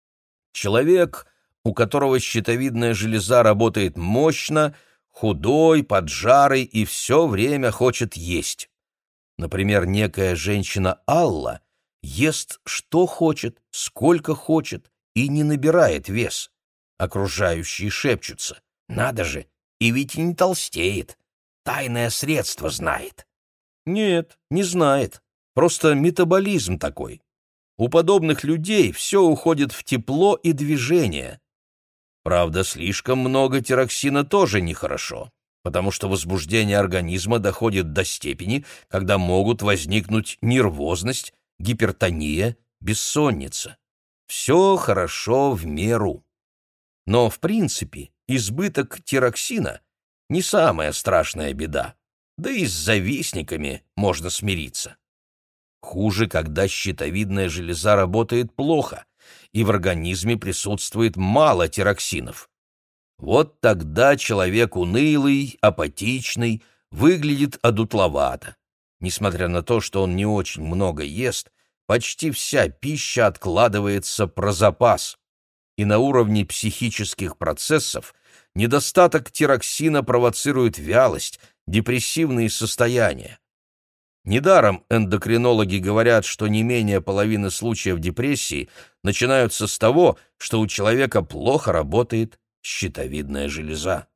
Человек, у которого щитовидная железа работает мощно, худой, поджарый и все время хочет есть. Например, некая женщина Алла ест что хочет, сколько хочет и не набирает вес. Окружающие шепчутся: «Надо же, и ведь и не толстеет. Тайное средство знает». Нет, не знает. Просто метаболизм такой. У подобных людей все уходит в тепло и движение. Правда, слишком много тироксина тоже нехорошо, потому что возбуждение организма доходит до степени, когда могут возникнуть нервозность, гипертония, бессонница. Все хорошо в меру. Но, в принципе, избыток тироксина не самая страшная беда, да и с завистниками можно смириться. Хуже, когда щитовидная железа работает плохо, и в организме присутствует мало тироксинов. Вот тогда человек унылый, апатичный, выглядит одутловато. Несмотря на то, что он не очень много ест, почти вся пища откладывается про запас. И на уровне психических процессов недостаток тироксина провоцирует вялость, депрессивные состояния. Недаром эндокринологи говорят, что не менее половины случаев депрессии начинаются с того, что у человека плохо работает щитовидная железа.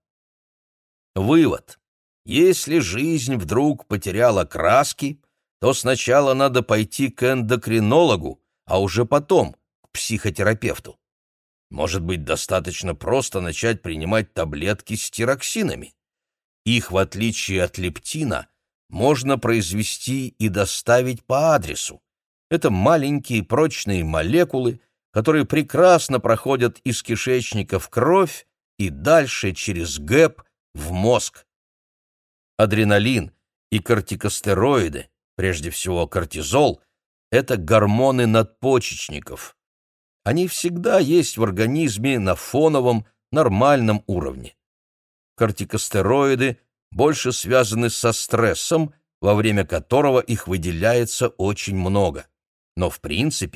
Вывод. Если жизнь вдруг потеряла краски, то сначала надо пойти к эндокринологу, а уже потом к психотерапевту. Может быть, достаточно просто начать принимать таблетки с тироксинами. Их, в отличие от лептина, можно произвести и доставить по адресу. Это маленькие прочные молекулы, которые прекрасно проходят из кишечника в кровь и дальше через ГЭП в мозг. Адреналин и кортикостероиды, прежде всего кортизол, это гормоны надпочечников. Они всегда есть в организме на фоновом, нормальном уровне. Кортикостероиды больше связаны со стрессом, во время которого их выделяется очень много. Но в принципе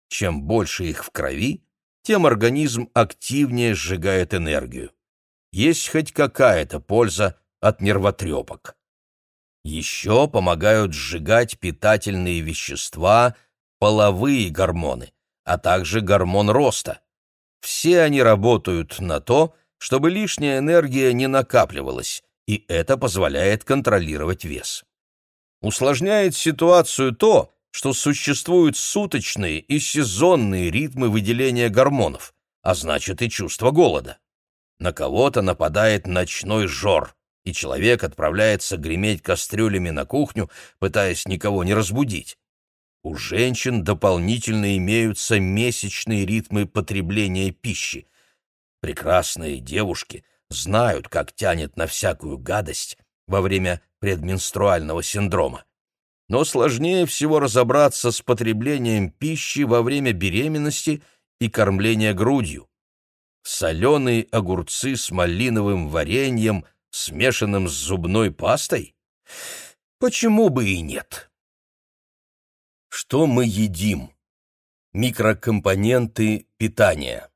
Чем больше их в крови, тем организм активнее сжигает энергию. Есть хоть какая-то польза от нервотрепок. Еще помогают сжигать питательные вещества, половые гормоны, а также гормон роста. Все они работают на то, чтобы лишняя энергия не накапливалась, и это позволяет контролировать вес. Усложняет ситуацию то, что существуют суточные и сезонные ритмы выделения гормонов, а значит и чувство голода. На кого-то нападает ночной жор, и человек отправляется греметь кастрюлями на кухню, пытаясь никого не разбудить. У женщин дополнительно имеются месячные ритмы потребления пищи. Прекрасные девушки знают, как тянет на всякую гадость во время предменструального синдрома. Но сложнее всего разобраться с потреблением пищи во время беременности и кормления грудью. Соленые огурцы с малиновым вареньем, смешанным с зубной пастой? Почему бы и нет? Что мы едим? Микрокомпоненты питания.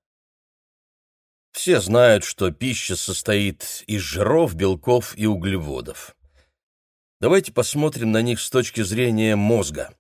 Все знают, что пища состоит из жиров, белков и углеводов. Давайте посмотрим на них с точки зрения мозга.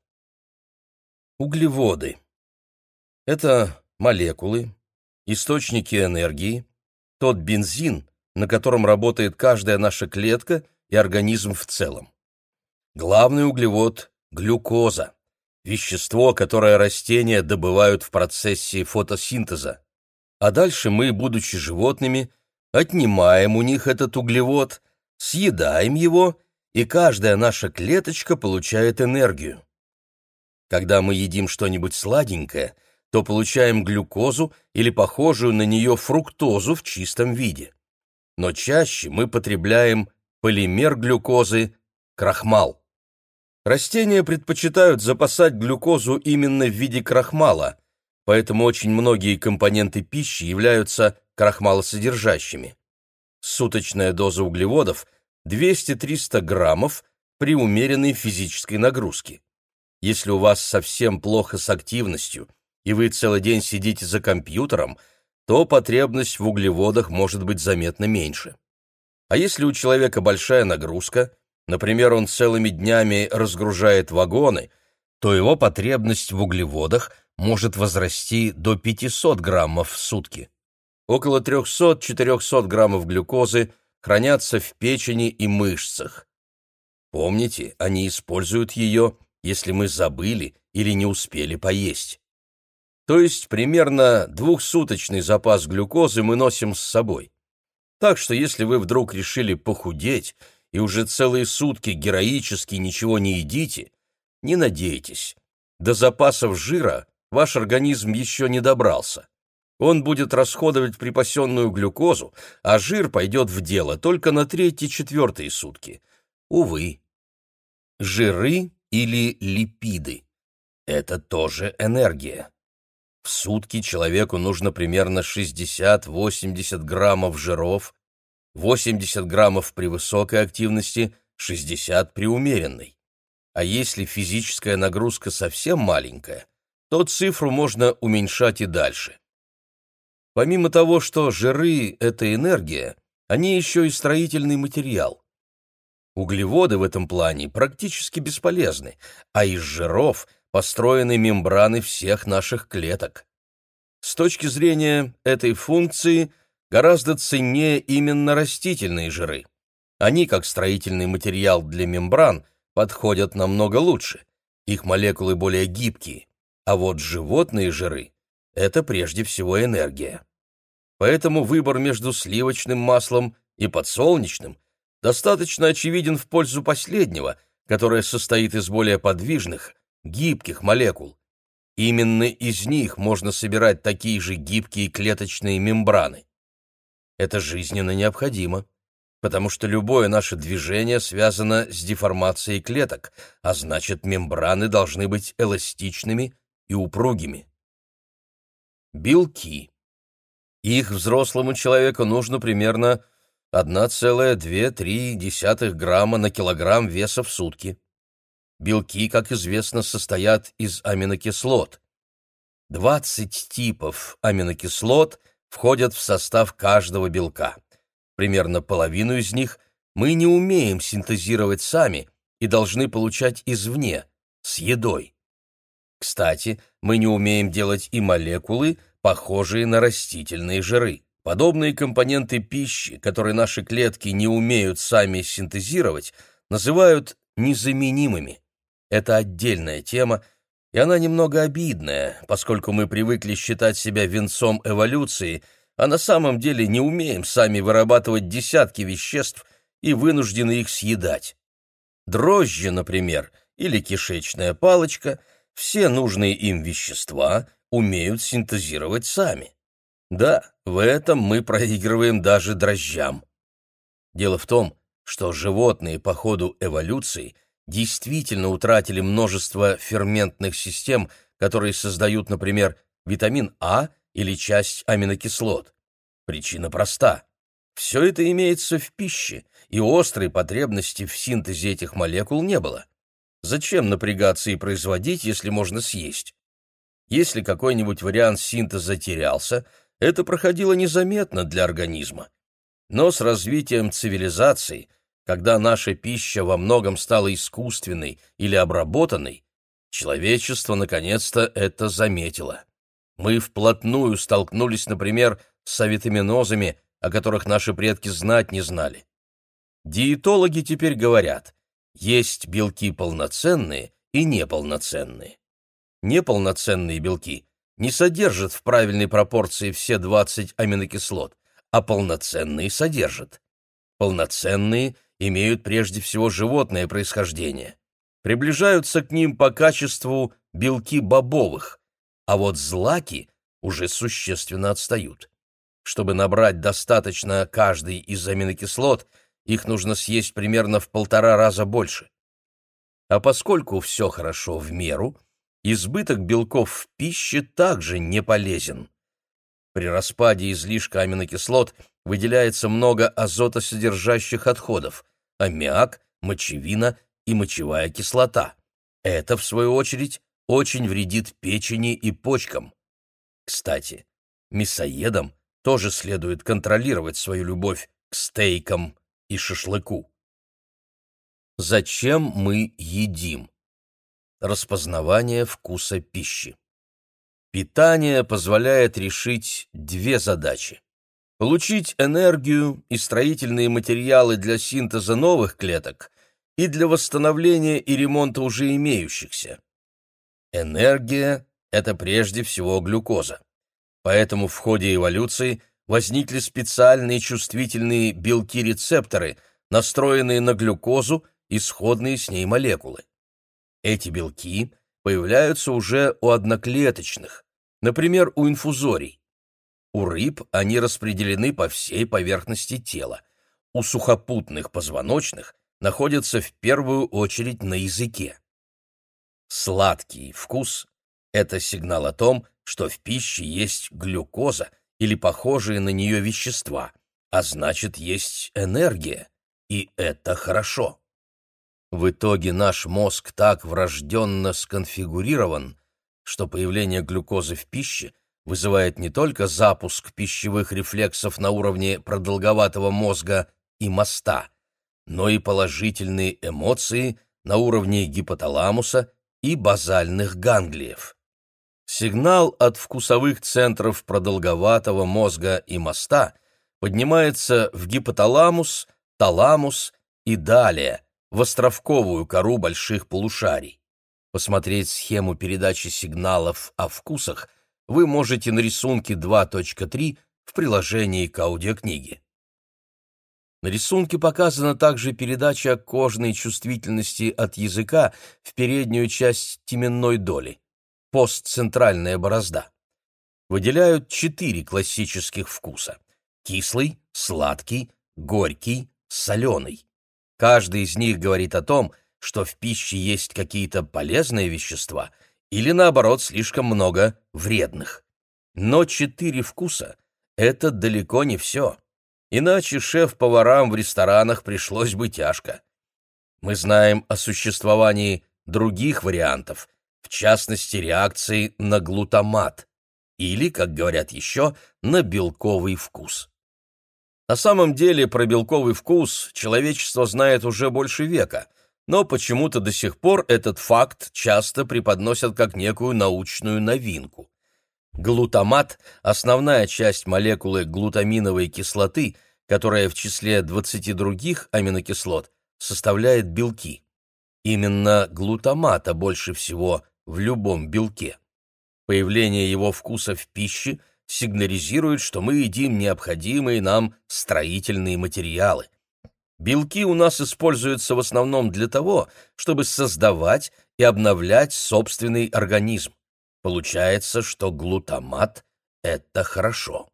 Углеводы — это молекулы, источники энергии, тот бензин, на котором работает каждая наша клетка и организм в целом. Главный углевод — глюкоза, вещество, которое растения добывают в процессе фотосинтеза. А дальше мы, будучи животными, отнимаем у них этот углевод, съедаем его, и каждая наша клеточка получает энергию. Когда мы едим что-нибудь сладенькое, то получаем глюкозу или похожую на нее фруктозу в чистом виде. Но чаще мы потребляем полимер глюкозы – крахмал. Растения предпочитают запасать глюкозу именно в виде крахмала, поэтому очень многие компоненты пищи являются крахмалосодержащими. Суточная доза углеводов – двести-триста граммов при умеренной физической нагрузке. Если у вас совсем плохо с активностью, и вы целый день сидите за компьютером, то потребность в углеводах может быть заметно меньше. А если у человека большая нагрузка, например, он целыми днями разгружает вагоны, то его потребность в углеводах может возрасти до пятисот граммов в сутки. Около триста-четыреста граммов глюкозы хранятся в печени и мышцах. Помните, они используют ее, если мы забыли или не успели поесть. То есть примерно двухсуточный запас глюкозы мы носим с собой. Так что если вы вдруг решили похудеть и уже целые сутки героически ничего не едите, не надейтесь. До запасов жира ваш организм еще не добрался. Он будет расходовать припасенную глюкозу, а жир пойдет в дело только на третьи-четвертые сутки. Увы. Жиры или липиды – это тоже энергия. В сутки человеку нужно примерно шестьдесят-восемьдесят граммов жиров, восемьдесят граммов при высокой активности, шестьдесят при умеренной. А если физическая нагрузка совсем маленькая, то цифру можно уменьшать и дальше. Помимо того, что жиры – это энергия, они еще и строительный материал. Углеводы в этом плане практически бесполезны, а из жиров построены мембраны всех наших клеток. С точки зрения этой функции гораздо ценнее именно растительные жиры. Они, как строительный материал для мембран, подходят намного лучше. Их молекулы более гибкие. А вот животные жиры – это прежде всего энергия. Поэтому выбор между сливочным маслом и подсолнечным достаточно очевиден в пользу последнего, которое состоит из более подвижных, гибких молекул. Именно из них можно собирать такие же гибкие клеточные мембраны. Это жизненно необходимо, потому что любое наше движение связано с деформацией клеток, а значит, мембраны должны быть эластичными и упругими. Белки. Их взрослому человеку нужно примерно одна целая две десятых грамма на килограмм веса в сутки. Белки, как известно, состоят из аминокислот. двадцать типов аминокислот входят в состав каждого белка. Примерно половину из них мы не умеем синтезировать сами и должны получать извне, с едой. Кстати, мы не умеем делать и молекулы, похожие на растительные жиры. Подобные компоненты пищи, которые наши клетки не умеют сами синтезировать, называют незаменимыми. Это отдельная тема, и она немного обидная, поскольку мы привыкли считать себя венцом эволюции, а на самом деле не умеем сами вырабатывать десятки веществ и вынуждены их съедать. Дрожжи, например, или кишечная палочка, все нужные им вещества умеют синтезировать сами. Да, в этом мы проигрываем даже дрожжам. Дело в том, что животные по ходу эволюции действительно утратили множество ферментных систем, которые создают, например, витамин А или часть аминокислот. Причина проста. Все это имеется в пище, и острой потребности в синтезе этих молекул не было. Зачем напрягаться и производить, если можно съесть? Если какой-нибудь вариант синтеза терялся, это проходило незаметно для организма. Но с развитием цивилизации, когда наша пища во многом стала искусственной или обработанной, человечество наконец-то это заметило. Мы вплотную столкнулись, например, с авитаминозами, о которых наши предки знать не знали. Диетологи теперь говорят, есть белки полноценные и неполноценные. Неполноценные белки не содержат в правильной пропорции все двадцать аминокислот, а полноценные содержат. Полноценные имеют прежде всего животное происхождение. Приближаются к ним по качеству белки бобовых, а вот злаки уже существенно отстают. Чтобы набрать достаточно каждой из аминокислот, их нужно съесть примерно в полтора раза больше. А поскольку все хорошо в меру, избыток белков в пище также не полезен. При распаде излишка аминокислот выделяется много азотосодержащих отходов – аммиак, мочевина и мочевая кислота. Это, в свою очередь, очень вредит печени и почкам. Кстати, мясоедам тоже следует контролировать свою любовь к стейкам и шашлыку. Зачем мы едим? Распознавание вкуса пищи. Питание позволяет решить две задачи: получить энергию и строительные материалы для синтеза новых клеток и для восстановления и ремонта уже имеющихся. Энергия – это прежде всего глюкоза. Поэтому в ходе эволюции возникли специальные чувствительные белки-рецепторы, настроенные на глюкозу и сходные с ней молекулы. Эти белки появляются уже у одноклеточных, например, у инфузорий. У рыб они распределены по всей поверхности тела. У сухопутных позвоночных находятся в первую очередь на языке. Сладкий вкус – это сигнал о том, что в пище есть глюкоза или похожие на нее вещества, а значит, есть энергия, и это хорошо. В итоге наш мозг так врожденно сконфигурирован, что появление глюкозы в пище вызывает не только запуск пищевых рефлексов на уровне продолговатого мозга и моста, но и положительные эмоции на уровне гипоталамуса и базальных ганглиев. Сигнал от вкусовых центров продолговатого мозга и моста поднимается в гипоталамус, таламус и далее, в островковую кору больших полушарий. Посмотреть схему передачи сигналов о вкусах вы можете на рисунке два точка три в приложении к аудиокниге. На рисунке показана также передача кожной чувствительности от языка в переднюю часть теменной доли, постцентральная борозда. Выделяют четыре классических вкуса: кислый, сладкий, горький, соленый. Каждый из них говорит о том, что в пище есть какие-то полезные вещества или, наоборот, слишком много вредных. Но четыре вкуса — это далеко не все. Иначе шеф-поварам в ресторанах пришлось бы тяжко. Мы знаем о существовании других вариантов, в частности реакции на глутамат, или, как говорят еще, на белковый вкус. На самом деле про белковый вкус человечество знает уже больше века, но почему-то до сих пор этот факт часто преподносят как некую научную новинку. Глутамат – основная часть молекулы глутаминовой кислоты, которая в числе двадцати других аминокислот составляет белки. Именно глутамата больше всего в любом белке. Появление его вкуса в пище сигнализирует, что мы едим необходимые нам строительные материалы. Белки у нас используются в основном для того, чтобы создавать и обновлять собственный организм. Получается, что глутамат – это хорошо.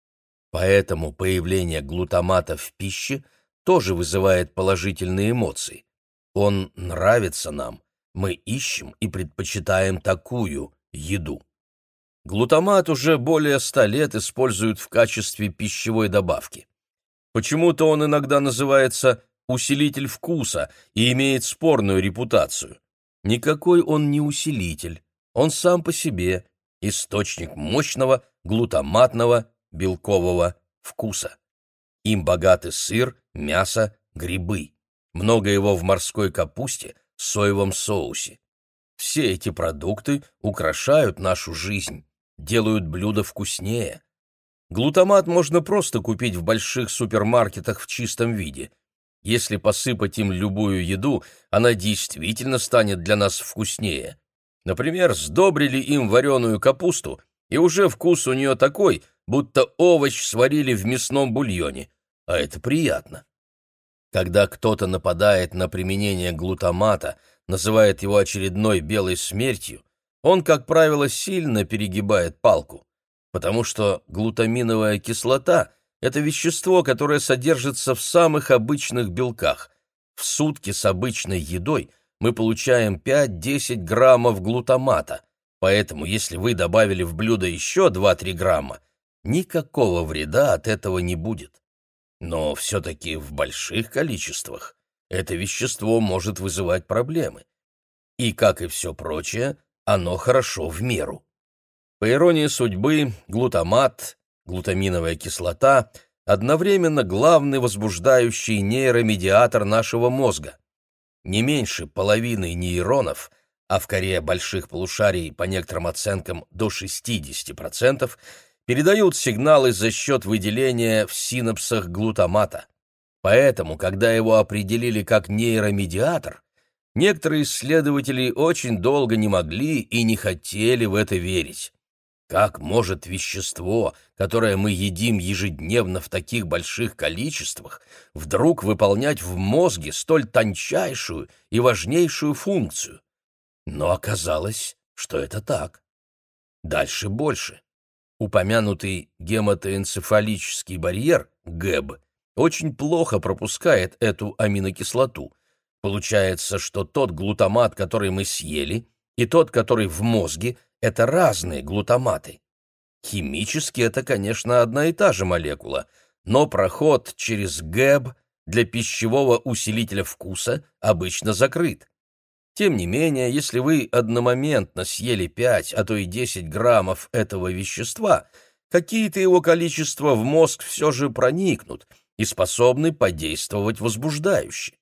Поэтому появление глутамата в пище тоже вызывает положительные эмоции. Он нравится нам, мы ищем и предпочитаем такую еду. Глутамат уже более ста лет используют в качестве пищевой добавки. Почему-то он иногда называется усилитель вкуса и имеет спорную репутацию. Никакой он не усилитель, он сам по себе источник мощного глутаматного белкового вкуса. Им богаты сыр, мясо, грибы. Много его в морской капусте, соевом соусе. Все эти продукты украшают нашу жизнь, делают блюда вкуснее. Глутамат можно просто купить в больших супермаркетах в чистом виде. Если посыпать им любую еду, она действительно станет для нас вкуснее. Например, сдобрили им вареную капусту, и уже вкус у нее такой, будто овощ сварили в мясном бульоне, а это приятно. Когда кто-то нападает на применение глутамата, называет его очередной белой смертью, он, как правило, сильно перегибает палку, потому что глутаминовая кислота – это вещество, которое содержится в самых обычных белках. В сутки с обычной едой мы получаем пять-десять граммов глутамата, поэтому если вы добавили в блюдо еще два-три грамма, никакого вреда от этого не будет. Но все-таки в больших количествах это вещество может вызывать проблемы. И, как и все прочее, оно хорошо в меру. По иронии судьбы, глутамат, глутаминовая кислота – одновременно главный возбуждающий нейромедиатор нашего мозга. Не меньше половины нейронов, а в коре больших полушарий, по некоторым оценкам, до шестьдесят процентов, передают сигналы за счет выделения в синапсах глутамата. Поэтому, когда его определили как нейромедиатор, некоторые исследователи очень долго не могли и не хотели в это верить. Как может вещество, которое мы едим ежедневно в таких больших количествах, вдруг выполнять в мозге столь тончайшую и важнейшую функцию? Но оказалось, что это так. Дальше больше. Упомянутый гематоэнцефалический барьер, ГЭБ, очень плохо пропускает эту аминокислоту. Получается, что тот глутамат, который мы съели, и тот, который в мозге, это разные глутаматы. Химически это, конечно, одна и та же молекула, но проход через ГЭБ для пищевого усилителя вкуса обычно закрыт. Тем не менее, если вы одномоментно съели пять, а то и десять граммов этого вещества, какие-то его количества в мозг все же проникнут и способны подействовать возбуждающе.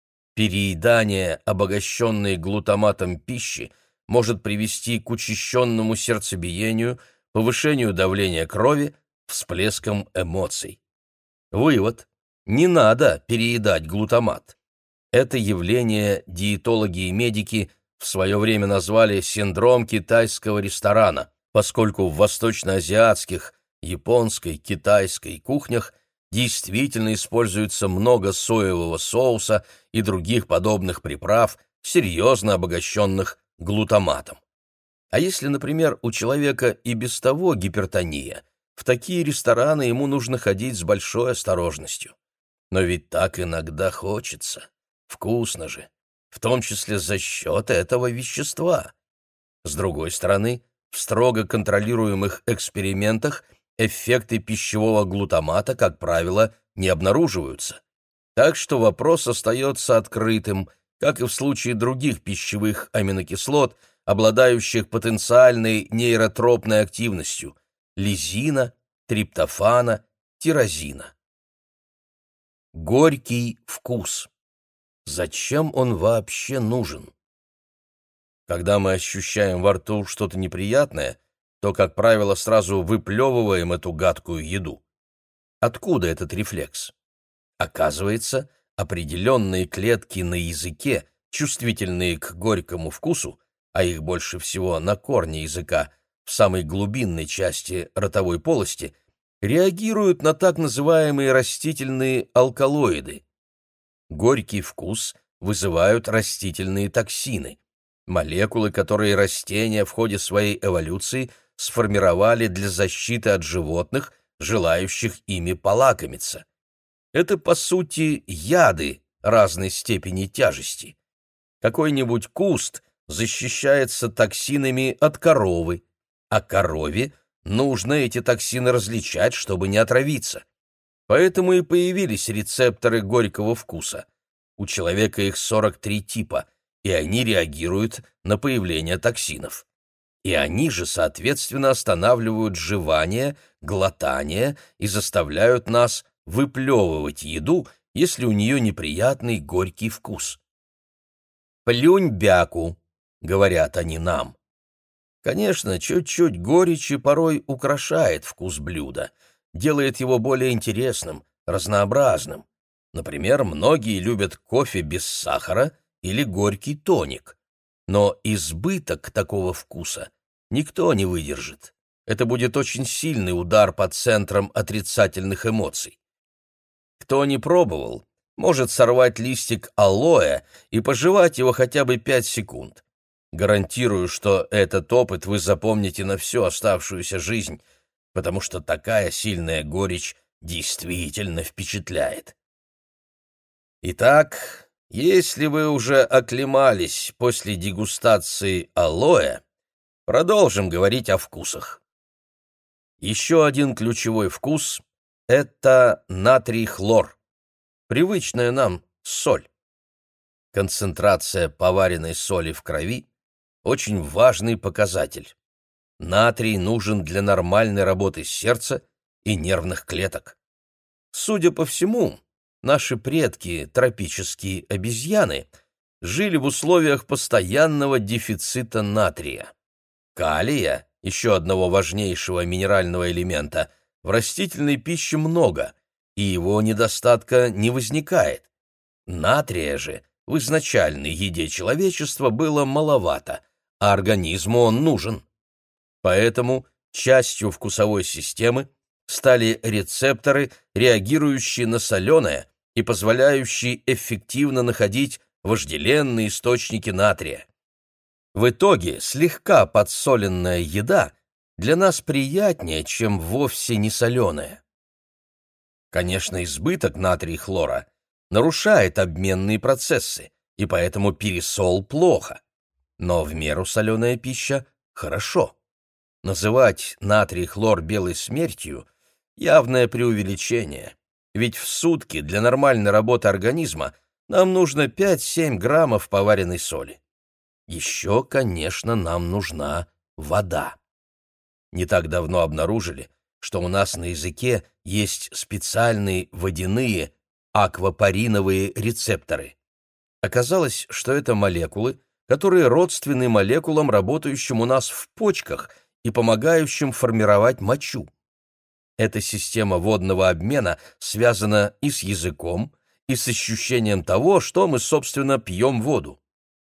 Переедание, обогащенной глутаматом пищи, может привести к учащенному сердцебиению, повышению давления крови, всплескам эмоций. Вывод: не надо переедать глутамат. Это явление диетологи и медики в свое время назвали синдром китайского ресторана, поскольку в восточноазиатских, японской, китайской кухнях действительно используется много соевого соуса и других подобных приправ, серьезно обогащенных глутаматом. А если, например, у человека и без того гипертония, в такие рестораны ему нужно ходить с большой осторожностью. Но ведь так иногда хочется. Вкусно же, в том числе за счет этого вещества. С другой стороны, в строго контролируемых экспериментах эффекты пищевого глутамата, как правило, не обнаруживаются. Так что вопрос остается открытым, как и в случае других пищевых аминокислот, обладающих потенциальной нейротропной активностью – лизина, триптофана, тирозина. Горький вкус. Зачем он вообще нужен? Когда мы ощущаем во рту что-то неприятное, то, как правило, сразу выплевываем эту гадкую еду. Откуда этот рефлекс? Оказывается, определенные клетки на языке, чувствительные к горькому вкусу, а их больше всего на корне языка, в самой глубинной части ротовой полости, реагируют на так называемые растительные алкалоиды. Горький вкус вызывают растительные токсины, молекулы, которые растения в ходе своей эволюции сформировали для защиты от животных, желающих ими полакомиться. Это, по сути, яды разной степени тяжести. Какой-нибудь куст защищается токсинами от коровы, а корове нужно эти токсины различать, чтобы не отравиться. Поэтому и появились рецепторы горького вкуса. У человека их сорок три типа, и они реагируют на появление токсинов. И они же, соответственно, останавливают жевание, глотание и заставляют нас выплевывать еду, если у нее неприятный горький вкус. «Плюнь бяку», — говорят они нам. Конечно, чуть-чуть горечи порой украшает вкус блюда, делает его более интересным, разнообразным. Например, многие любят кофе без сахара или горький тоник. Но избыток такого вкуса никто не выдержит. Это будет очень сильный удар по центрам отрицательных эмоций. Кто не пробовал, может сорвать листик алоэ и пожевать его хотя бы пять секунд. Гарантирую, что этот опыт вы запомните на всю оставшуюся жизнь, потому что такая сильная горечь действительно впечатляет. Итак, если вы уже оклемались после дегустации алоэ, продолжим говорить о вкусах. Еще один ключевой вкус — это натрий-хлор, привычная нам соль. Концентрация поваренной соли в крови — очень важный показатель. Натрий нужен для нормальной работы сердца и нервных клеток. Судя по всему, наши предки, тропические обезьяны, жили в условиях постоянного дефицита натрия. Калия, еще одного важнейшего минерального элемента, в растительной пище много, и его недостатка не возникает. Натрия же в изначальной еде человечества было маловато, а организму он нужен. Поэтому частью вкусовой системы стали рецепторы, реагирующие на соленое и позволяющие эффективно находить вожделенные источники натрия. В итоге слегка подсоленная еда для нас приятнее, чем вовсе не соленая. Конечно, избыток натрий-хлора нарушает обменные процессы, и поэтому пересол плохо. Но в меру соленая пища – хорошо. Называть натрий-хлор белой смертью – явное преувеличение, ведь в сутки для нормальной работы организма нам нужно пять-семь граммов поваренной соли. Еще, конечно, нам нужна вода. Не так давно обнаружили, что у нас на языке есть специальные водяные аквапориновые рецепторы. Оказалось, что это молекулы, которые родственны молекулам, работающим у нас в почках и помогающим формировать мочу. Эта система водного обмена связана и с языком, и с ощущением того, что мы, собственно, пьем воду.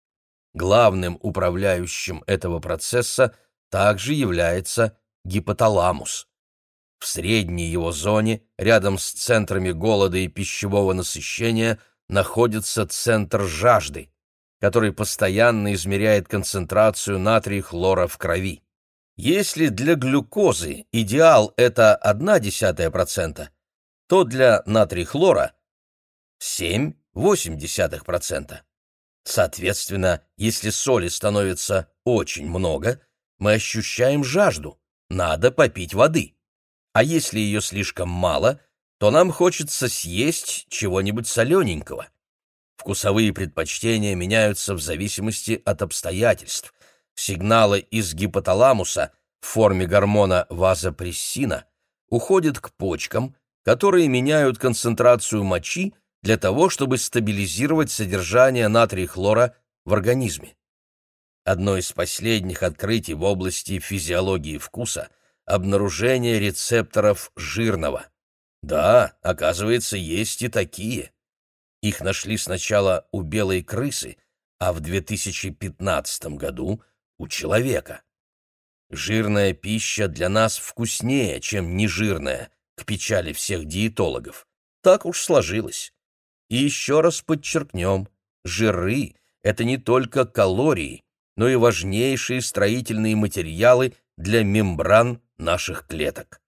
Главным управляющим этого процесса также является гипоталамус. В средней его зоне, рядом с центрами голода и пищевого насыщения, находится центр жажды, который постоянно измеряет концентрацию натрий-хлора в крови. Если для глюкозы идеал — это одна десятая процента, то для натрий-хлора — семь-восемь десятых процента. Соответственно, если соли становится очень много, мы ощущаем жажду, надо попить воды. А если ее слишком мало, то нам хочется съесть чего-нибудь солененького. Вкусовые предпочтения меняются в зависимости от обстоятельств. Сигналы из гипоталамуса в форме гормона вазопрессина уходят к почкам, которые меняют концентрацию мочи для того, чтобы стабилизировать содержание натрия хлора в организме. Одно из последних открытий в области физиологии вкуса — обнаружение рецепторов жирного. Да, оказывается, есть и такие. Их нашли сначала у белой крысы, а в две тысячи пятнадцатом году у человека. Жирная пища для нас вкуснее, чем нежирная, к печали всех диетологов. Так уж сложилось. И еще раз подчеркнем, жиры — это не только калории, но и важнейшие строительные материалы для мембран наших клеток.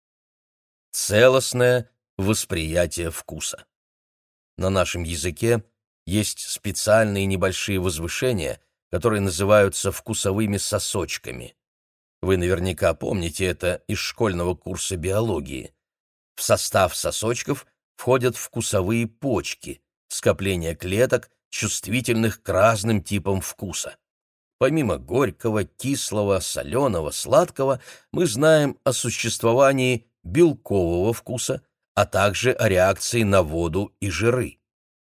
Целостное восприятие вкуса. На нашем языке есть специальные небольшие возвышения, которые называются вкусовыми сосочками. Вы наверняка помните это из школьного курса биологии. В состав сосочков входят вкусовые почки, скопления клеток, чувствительных к разным типам вкуса. Помимо горького, кислого, соленого, сладкого, мы знаем о существовании белкового вкуса, а также о реакции на воду и жиры.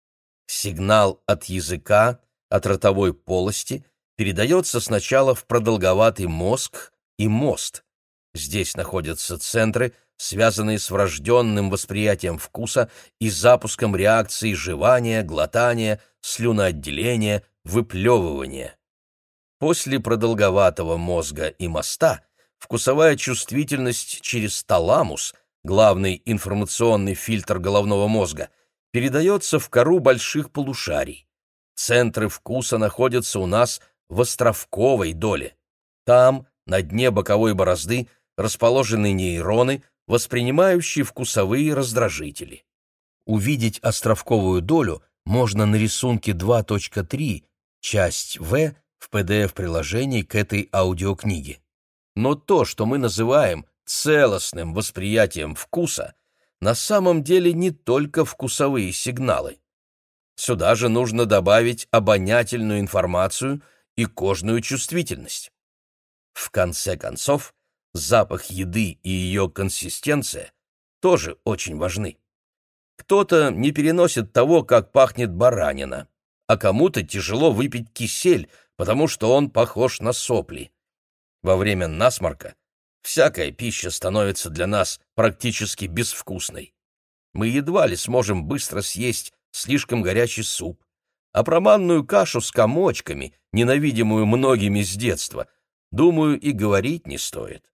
Сигнал от языка, от ротовой полости передается сначала в продолговатый мозг и мост. Здесь находятся центры, связанные с врожденным восприятием вкуса и запуском реакций жевания, глотания, слюноотделения, выплевывания. После продолговатого мозга и моста вкусовая чувствительность через таламус, главный информационный фильтр головного мозга, передается в кору больших полушарий. Центры вкуса находятся у нас в островковой доле. Там, на дне боковой борозды, расположены нейроны, воспринимающие вкусовые раздражители. Увидеть островковую долю можно на рисунке два точка три, часть В, в пи ди эф-приложении к этой аудиокниге. Но то, что мы называем целостным восприятием вкуса, на самом деле не только вкусовые сигналы. Сюда же нужно добавить обонятельную информацию и кожную чувствительность. В конце концов, запах еды и ее консистенция тоже очень важны. Кто-то не переносит того, как пахнет баранина, а кому-то тяжело выпить кисель, потому что он похож на сопли. Во время насморка всякая пища становится для нас практически безвкусной. Мы едва ли сможем быстро съесть слишком горячий суп, а про манную кашу с комочками, ненавидимую многими с детства, думаю, и говорить не стоит.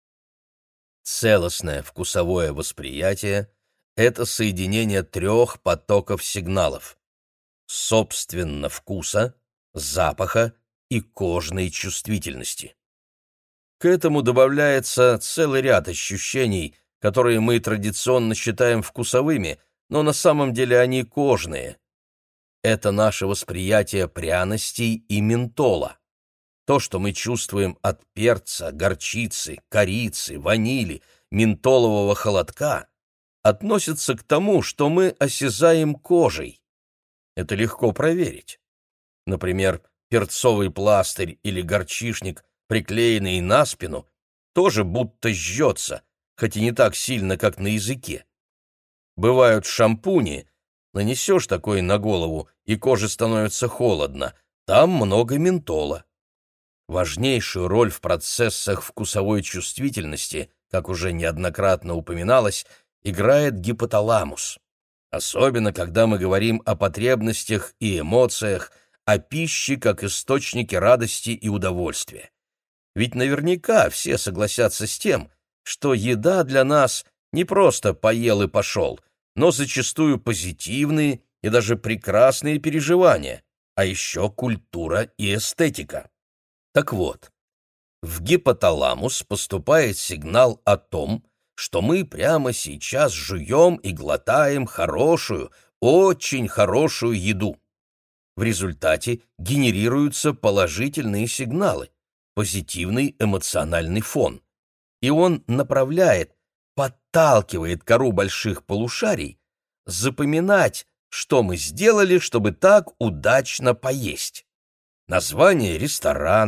Целостное вкусовое восприятие — это соединение трех потоков сигналов: собственно вкуса, запаха и кожной чувствительности. К этому добавляется целый ряд ощущений, которые мы традиционно считаем вкусовыми, но на самом деле они кожные. Это наше восприятие пряностей и ментола. То, что мы чувствуем от перца, горчицы, корицы, ванили, ментолового холодка, относится к тому, что мы осязаем кожей. Это легко проверить. Например, перцовый пластырь или горчишник, приклеенный на спину, тоже будто жжется, хоть и не так сильно, как на языке. Бывают шампуни, нанесешь такой на голову, и коже становится холодно, там много ментола. Важнейшую роль в процессах вкусовой чувствительности, как уже неоднократно упоминалось, играет гипоталамус. Особенно, когда мы говорим о потребностях и эмоциях, о пище как источнике радости и удовольствия. Ведь наверняка все согласятся с тем, что еда для нас не просто поел и пошел, но зачастую позитивные и даже прекрасные переживания, а еще культура и эстетика. Так вот, в гипоталамус поступает сигнал о том, что мы прямо сейчас жуем и глотаем хорошую, очень хорошую еду. В результате генерируются положительные сигналы, позитивный эмоциональный фон. И он направляет, подталкивает кору больших полушарий запоминать, что мы сделали, чтобы так удачно поесть. Название ресторана,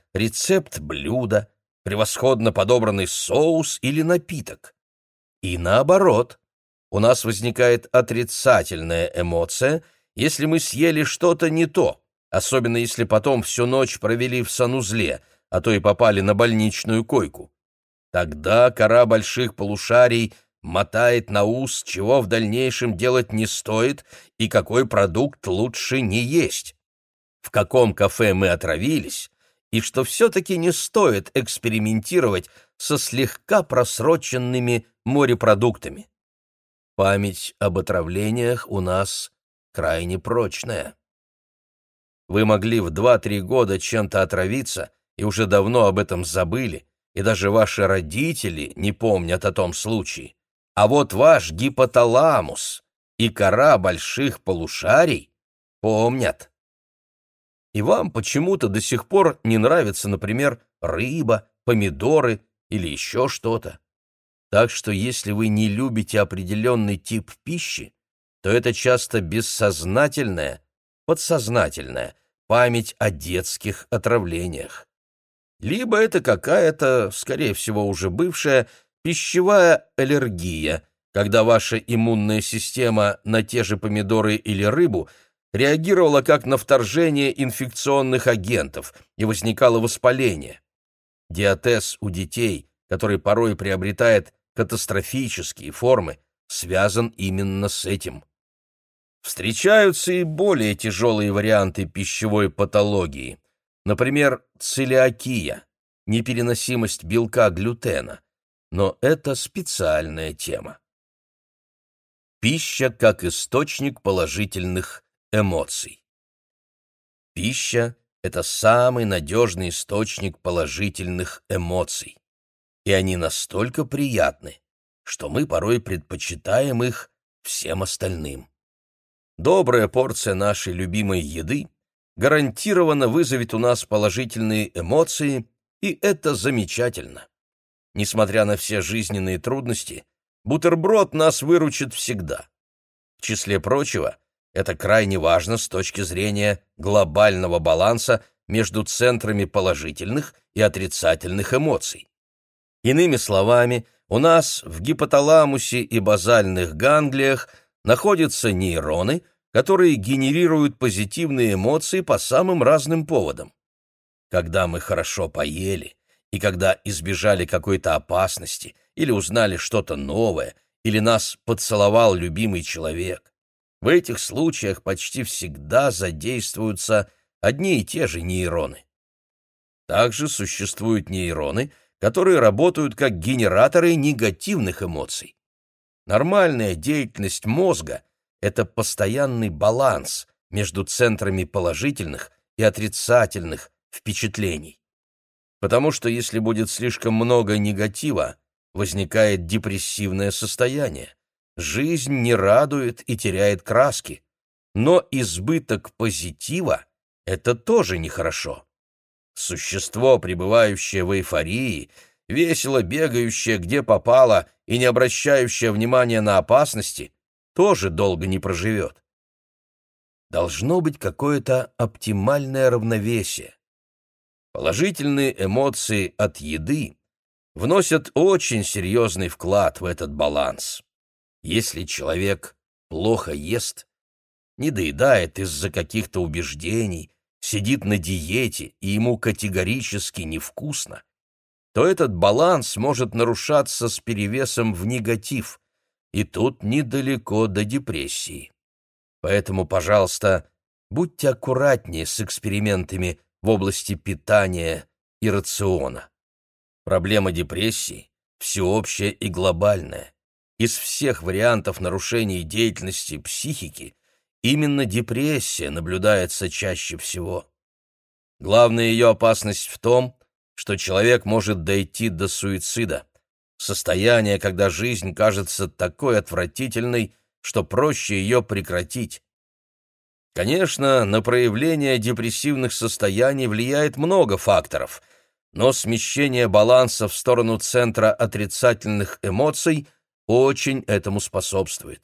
рецепт блюда, превосходно подобранный соус или напиток. И наоборот, у нас возникает отрицательная эмоция, если мы съели что-то не то, особенно если потом всю ночь провели в санузле, а то и попали на больничную койку. Тогда кора больших полушарий мотает на ус, чего в дальнейшем делать не стоит и какой продукт лучше не есть, в каком кафе мы отравились, и что все-таки не стоит экспериментировать со слегка просроченными морепродуктами. Память об отравлениях у нас крайне прочная. Вы могли в два-три года чем-то отравиться и уже давно об этом забыли, и даже ваши родители не помнят о том случае. А вот ваш гипоталамус и кора больших полушарий помнят. И вам почему-то до сих пор не нравится, например, рыба, помидоры или еще что-то. Так что если вы не любите определенный тип пищи, то это часто бессознательная, подсознательная память о детских отравлениях. Либо это какая-то, скорее всего, уже бывшая, пищевая аллергия, когда ваша иммунная система на те же помидоры или рыбу реагировала как на вторжение инфекционных агентов, и возникало воспаление. Диатез у детей, который порой приобретает катастрофические формы, связан именно с этим. Встречаются и более тяжелые варианты пищевой патологии, например, целиакия, непереносимость белка глютена, но это специальная тема. Пища как источник положительных эмоций. Пища — это самый надежный источник положительных эмоций, и они настолько приятны, что мы порой предпочитаем их всем остальным. Добрая порция нашей любимой еды гарантированно вызовет у нас положительные эмоции, и это замечательно. Несмотря на все жизненные трудности, бутерброд нас выручит всегда. В числе прочего, это крайне важно с точки зрения глобального баланса между центрами положительных и отрицательных эмоций. Иными словами, у нас в гипоталамусе и базальных ганглиях находятся нейроны, которые генерируют позитивные эмоции по самым разным поводам. Когда мы хорошо поели, и когда избежали какой-то опасности, или узнали что-то новое, или нас поцеловал любимый человек. В этих случаях почти всегда задействуются одни и те же нейроны. Также существуют нейроны, которые работают как генераторы негативных эмоций. Нормальная деятельность мозга — это постоянный баланс между центрами положительных и отрицательных впечатлений. Потому что если будет слишком много негатива, возникает депрессивное состояние. Жизнь не радует и теряет краски. Но избыток позитива — это тоже нехорошо. Существо, пребывающее в эйфории, весело бегающее где попало и не обращающее внимания на опасности, тоже долго не проживет. Должно быть какое-то оптимальное равновесие. Положительные эмоции от еды вносят очень серьезный вклад в этот баланс. Если человек плохо ест, не доедает из-за каких-то убеждений, сидит на диете и ему категорически невкусно, то этот баланс может нарушаться с перевесом в негатив, и тут недалеко до депрессии. Поэтому, пожалуйста, будьте аккуратнее с экспериментами в области питания и рациона. Проблема депрессии всеобщая и глобальная. Из всех вариантов нарушений деятельности психики именно депрессия наблюдается чаще всего. Главная ее опасность в том, что человек может дойти до суицида, состояние, когда жизнь кажется такой отвратительной, что проще ее прекратить. Конечно, на проявление депрессивных состояний влияет много факторов, но смещение баланса в сторону центра отрицательных эмоций очень этому способствует.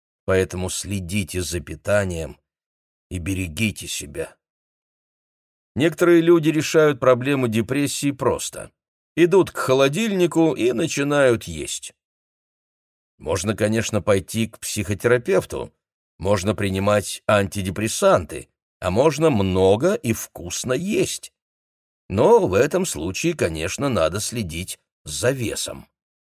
Поэтому следите за питанием и берегите себя. Некоторые люди решают проблему депрессии просто. Идут к холодильнику и начинают есть. Можно, конечно, пойти к психотерапевту, можно принимать антидепрессанты, а можно много и вкусно есть. Но в этом случае, конечно, надо следить за весом.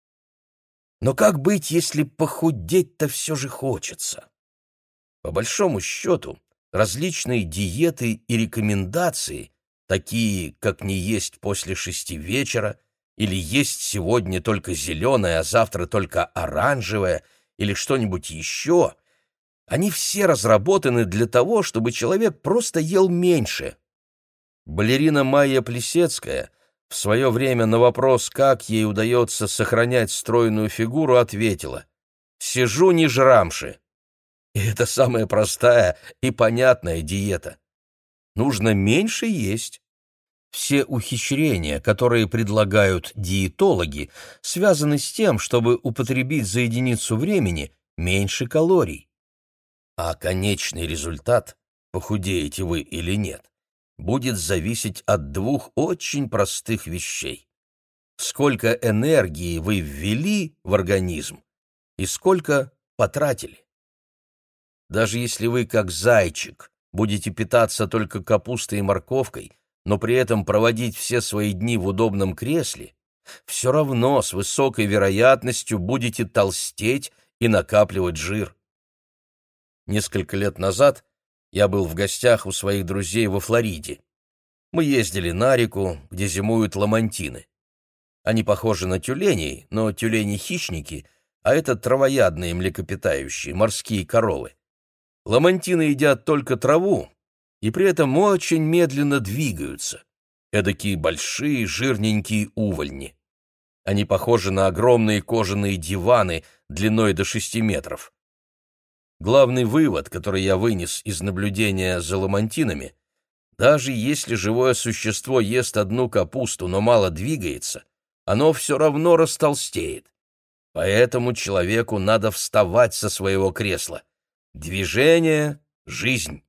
Но как быть, если похудеть-то все же хочется? По большому счету, различные диеты и рекомендации, такие, как не есть после шести вечера, или есть сегодня только зеленое, а завтра только оранжевое, или что-нибудь еще, они все разработаны для того, чтобы человек просто ел меньше. Балерина Майя Плисецкая в свое время на вопрос, как ей удается сохранять стройную фигуру, ответила: «Сижу не жрамши». И это самая простая и понятная диета. Нужно меньше есть. Все ухищрения, которые предлагают диетологи, связаны с тем, чтобы употребить за единицу времени меньше калорий. А конечный результат, похудеете вы или нет, будет зависеть от двух очень простых вещей. Сколько энергии вы ввели в организм и сколько потратили. Даже если вы, как зайчик, будете питаться только капустой и морковкой, но при этом проводить все свои дни в удобном кресле, все равно с высокой вероятностью будете толстеть и накапливать жир. Несколько лет назад я был в гостях у своих друзей во Флориде. Мы ездили на реку, где зимуют ламантины. Они похожи на тюленей, но тюлени-хищники, а это травоядные млекопитающие, морские коровы. Ламантины едят только траву, и при этом очень медленно двигаются. Эдакие большие жирненькие увольни. Они похожи на огромные кожаные диваны длиной до шести метров. Главный вывод, который я вынес из наблюдения за ламантинами: даже если живое существо ест одну капусту, но мало двигается, оно все равно растолстеет. Поэтому человеку надо вставать со своего кресла. Движение — жизнь.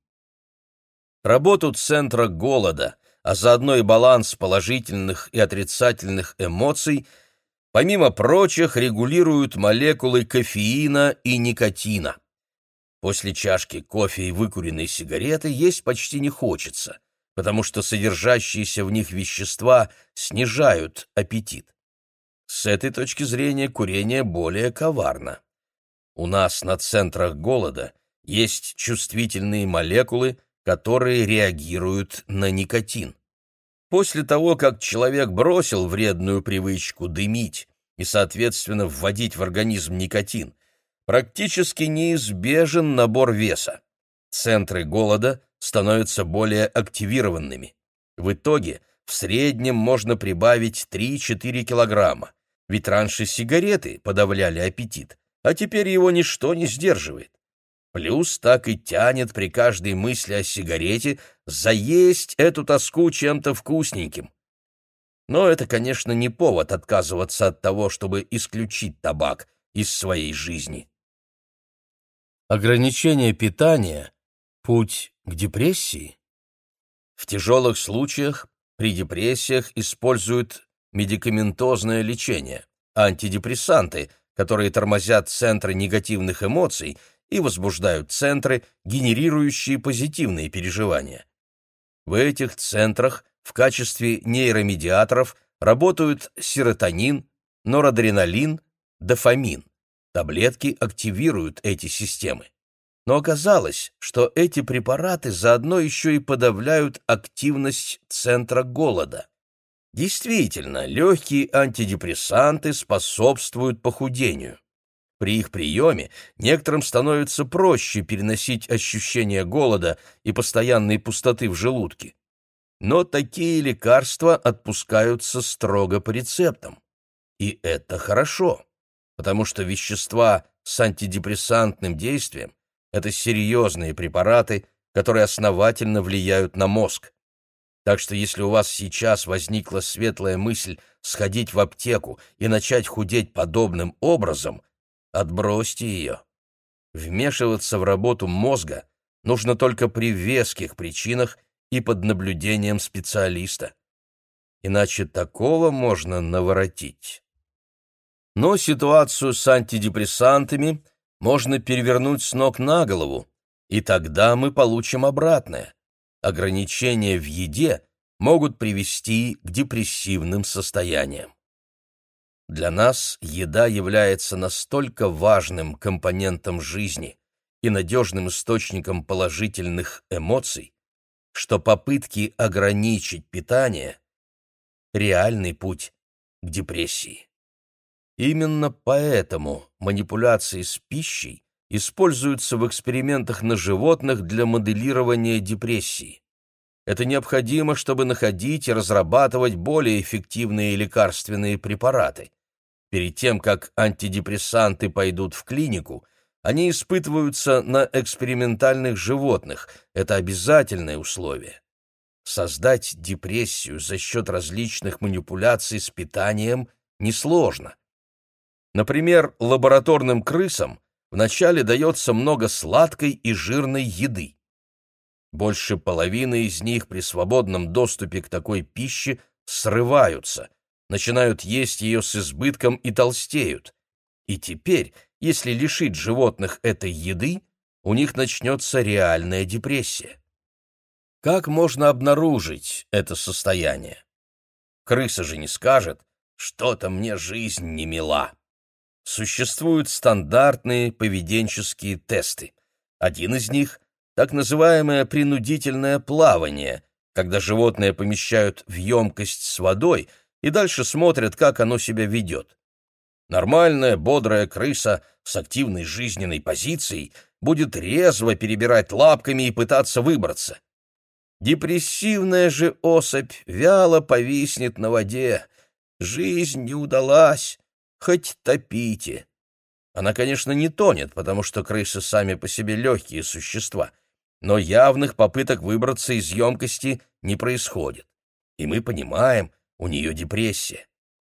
Работу центра голода, а заодно и баланс положительных и отрицательных эмоций, помимо прочих, регулируют молекулы кофеина и никотина. После чашки кофе и выкуренной сигареты есть почти не хочется, потому что содержащиеся в них вещества снижают аппетит. С этой точки зрения курение более коварно. У нас на центрах голода есть чувствительные молекулы, которые реагируют на никотин. После того, как человек бросил вредную привычку дымить и, соответственно, вводить в организм никотин, практически неизбежен набор веса. Центры голода становятся более активированными. В итоге в среднем можно прибавить три-четыре килограмма, ведь раньше сигареты подавляли аппетит, а теперь его ничто не сдерживает. Плюс так и тянет при каждой мысли о сигарете заесть эту тоску чем-то вкусненьким. Но это, конечно, не повод отказываться от того, чтобы исключить табак из своей жизни. Ограничение питания – путь к депрессии? В тяжелых случаях при депрессиях используют медикаментозное лечение, антидепрессанты, которые тормозят центры негативных эмоций и возбуждают центры, генерирующие позитивные переживания. В этих центрах в качестве нейромедиаторов работают серотонин, норадреналин, дофамин. Таблетки активируют эти системы. Но оказалось, что эти препараты заодно еще и подавляют активность центра голода. Действительно, легкие антидепрессанты способствуют похудению. При их приеме некоторым становится проще переносить ощущение голода и постоянной пустоты в желудке. Но такие лекарства отпускаются строго по рецептам. И это хорошо, потому что вещества с антидепрессантным действием – это серьезные препараты, которые основательно влияют на мозг. Так что если у вас сейчас возникла светлая мысль сходить в аптеку и начать худеть подобным образом, отбросьте ее. Вмешиваться в работу мозга нужно только при веских причинах и под наблюдением специалиста. Иначе такого можно наворотить. Но ситуацию с антидепрессантами можно перевернуть с ног на голову, и тогда мы получим обратное. Ограничения в еде могут привести к депрессивным состояниям. Для нас еда является настолько важным компонентом жизни и надежным источником положительных эмоций, что попытки ограничить питание – реальный путь к депрессии. Именно поэтому манипуляции с пищей используются в экспериментах на животных для моделирования депрессии. Это необходимо, чтобы находить и разрабатывать более эффективные лекарственные препараты. Перед тем, как антидепрессанты пойдут в клинику, они испытываются на экспериментальных животных. Это обязательное условие. Создать депрессию за счет различных манипуляций с питанием несложно. Например, лабораторным крысам вначале дается много сладкой и жирной еды. Больше половины из них при свободном доступе к такой пище срываются, начинают есть ее с избытком и толстеют. И теперь, если лишить животных этой еды, у них начнется реальная депрессия. Как можно обнаружить это состояние? Крыса же не скажет: «Что-то мне жизнь не мила». Существуют стандартные поведенческие тесты. Один из них — так называемое принудительное плавание, когда животное помещают в емкость с водой и дальше смотрят, как оно себя ведет. Нормальная, бодрая крыса с активной жизненной позицией будет резво перебирать лапками и пытаться выбраться. Депрессивная же особь вяло повиснет на воде. Жизнь не удалась. Хоть топите. Она, конечно, не тонет, потому что крысы сами по себе легкие существа, но явных попыток выбраться из емкости не происходит. И мы понимаем, у нее депрессия.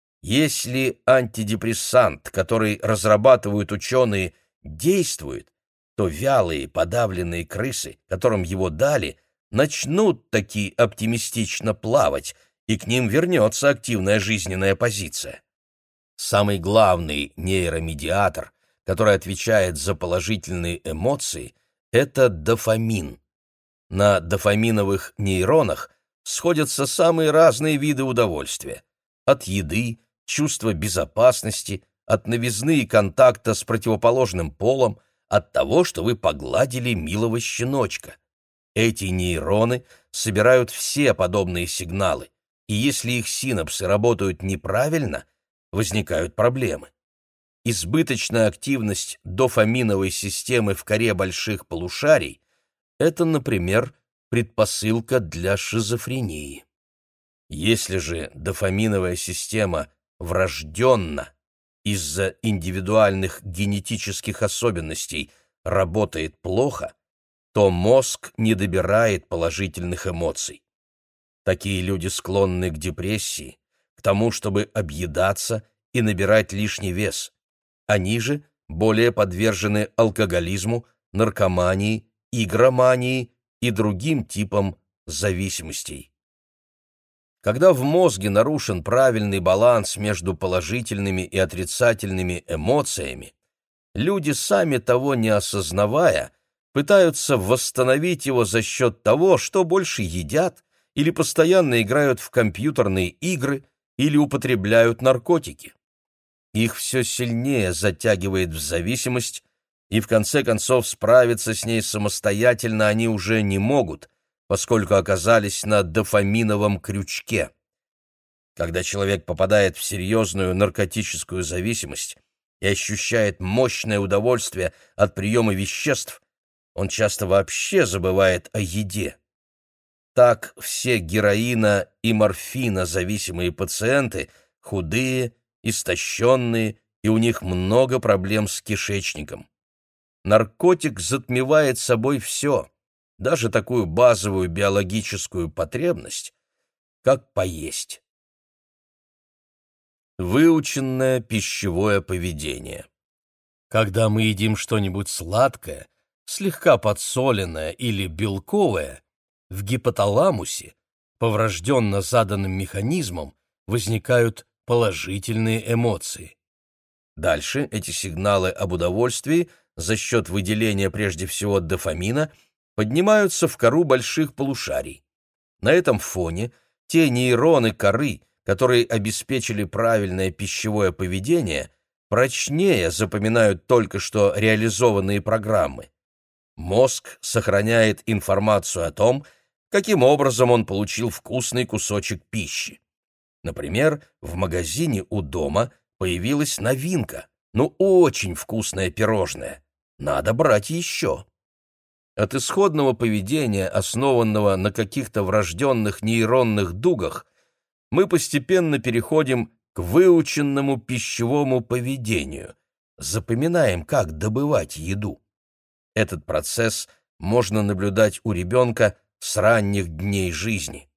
Если антидепрессант, который разрабатывают ученые, действует, то вялые, подавленные крысы, которым его дали, начнут таки оптимистично плавать, и к ним вернется активная жизненная позиция. Самый главный нейромедиатор, который отвечает за положительные эмоции, это дофамин. На дофаминовых нейронах сходятся самые разные виды удовольствия. От еды, чувства безопасности, от новизны и контакта с противоположным полом, от того, что вы погладили милого щеночка. Эти нейроны собирают все подобные сигналы, и если их синапсы работают неправильно, возникают проблемы. Избыточная активность дофаминовой системы в коре больших полушарий – это, например, предпосылка для шизофрении. Если же дофаминовая система врожденна, из-за индивидуальных генетических особенностей работает плохо, то мозг не добирает положительных эмоций. Такие люди склонны к депрессии, к тому, чтобы объедаться и набирать лишний вес. Они же более подвержены алкоголизму, наркомании, игромании и другим типам зависимостей. Когда в мозге нарушен правильный баланс между положительными и отрицательными эмоциями, люди, сами того не осознавая, пытаются восстановить его за счет того, что больше едят или постоянно играют в компьютерные игры или употребляют наркотики. Их все сильнее затягивает в зависимость, и в конце концов справиться с ней самостоятельно они уже не могут, поскольку оказались на дофаминовом крючке. Когда человек попадает в серьезную наркотическую зависимость и ощущает мощное удовольствие от приема веществ, он часто вообще забывает о еде. Так все героина- и морфинозависимые пациенты худые, истощенные, и у них много проблем с кишечником. Наркотик затмевает собой все, даже такую базовую биологическую потребность, как поесть. Выученное пищевое поведение. Когда мы едим что-нибудь сладкое, слегка подсоленное или белковое, В гипоталамусе по врожденно заданным механизмам возникают положительные эмоции. Дальше эти сигналы об удовольствии за счет выделения прежде всего дофамина поднимаются в кору больших полушарий. На этом фоне те нейроны коры, которые обеспечили правильное пищевое поведение, прочнее запоминают только что реализованные программы. Мозг сохраняет информацию о том, каким образом он получил вкусный кусочек пищи. Например, в магазине у дома появилась новинка, ну очень вкусное пирожное. Надо брать еще. От исходного поведения, основанного на каких-то врожденных нейронных дугах, мы постепенно переходим к выученному пищевому поведению, запоминаем, как добывать еду. Этот процесс можно наблюдать у ребенка с ранних дней жизни.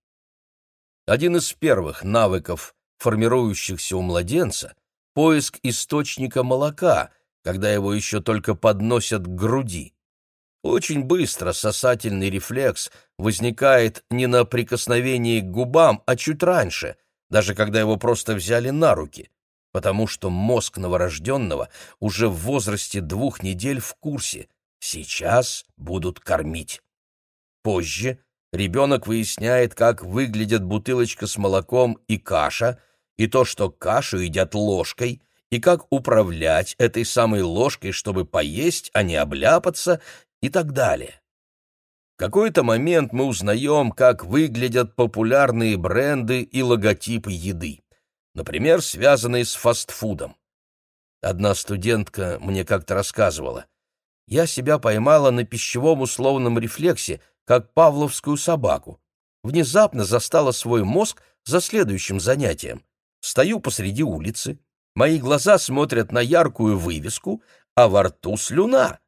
Один из первых навыков, формирующихся у младенца, поиск источника молока, когда его еще только подносят к груди. Очень быстро сосательный рефлекс возникает не на прикосновении к губам, а чуть раньше, даже когда его просто взяли на руки, потому что мозг новорожденного уже в возрасте двух недель в курсе: сейчас будут кормить. Позже ребенок выясняет, как выглядят бутылочка с молоком и каша, и то, что кашу едят ложкой, и как управлять этой самой ложкой, чтобы поесть, а не обляпаться, и так далее. В какой-то момент мы узнаем, как выглядят популярные бренды и логотипы еды, например, связанные с фастфудом. Одна студентка мне как-то рассказывала: «Я себя поймала на пищевом условном рефлексе, как павловскую собаку. Внезапно застала свой мозг за следующим занятием. Стою посреди улицы, мои глаза смотрят на яркую вывеску, а во рту слюна».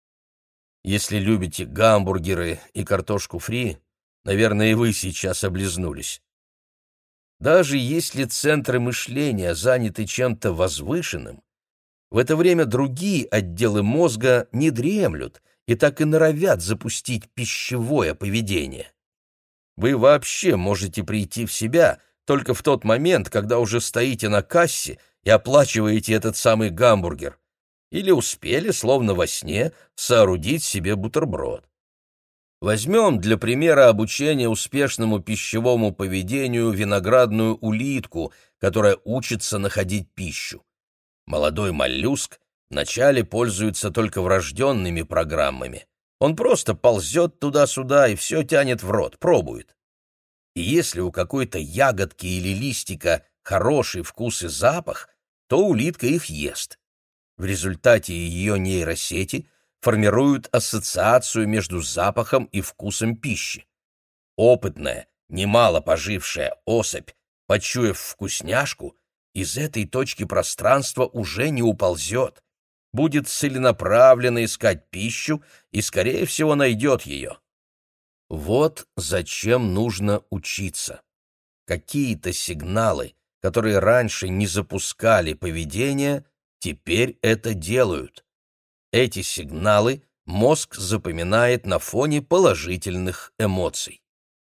Если любите гамбургеры и картошку фри, наверное, и вы сейчас облизнулись. Даже если центры мышления заняты чем-то возвышенным, в это время другие отделы мозга не дремлют и так и норовят запустить пищевое поведение. Вы вообще можете прийти в себя только в тот момент, когда уже стоите на кассе и оплачиваете этот самый гамбургер, или успели, словно во сне, соорудить себе бутерброд. Возьмем для примера обучения успешному пищевому поведению виноградную улитку, которая учится находить пищу. Молодой моллюск вначале пользуется только врожденными программами. Он просто ползет туда-сюда и все тянет в рот, пробует. И если у какой-то ягодки или листика хороший вкус и запах, то улитка их ест. В результате ее нейросети формируют ассоциацию между запахом и вкусом пищи. Опытная, немало пожившая особь, почуяв вкусняшку, из этой точки пространства уже не уползет, будет целенаправленно искать пищу и, скорее всего, найдет ее. Вот зачем нужно учиться. Какие-то сигналы, которые раньше не запускали поведение, теперь это делают. Эти сигналы мозг запоминает на фоне положительных эмоций.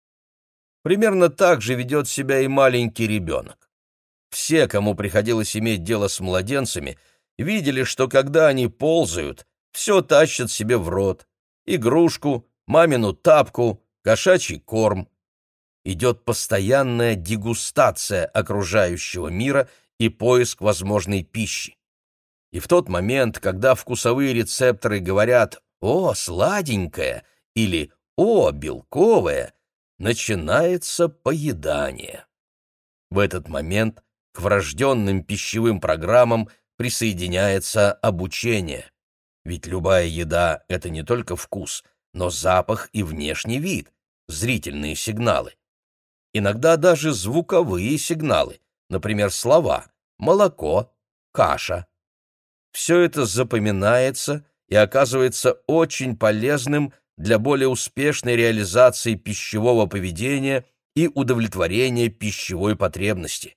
Примерно так же ведет себя и маленький ребенок. Все, кому приходилось иметь дело с младенцами, видели, что когда они ползают, все тащат себе в рот: игрушку, мамину тапку, кошачий корм. Идет постоянная дегустация окружающего мира и поиск возможной пищи. И в тот момент, когда вкусовые рецепторы говорят «О, сладенькое» или «О, белковое», начинается поедание. В этот момент к врожденным пищевым программам присоединяется обучение. Ведь любая еда — это не только вкус, но запах и внешний вид, зрительные сигналы. Иногда даже звуковые сигналы, например, слова «молоко», «каша». Все это запоминается и оказывается очень полезным для более успешной реализации пищевого поведения и удовлетворения пищевой потребности.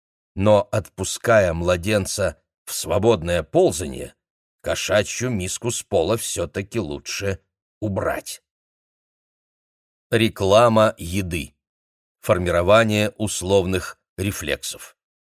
Но отпуская младенца в свободное ползание, кошачью миску с пола все-таки лучше убрать. Реклама еды. Формирование условных рефлексов.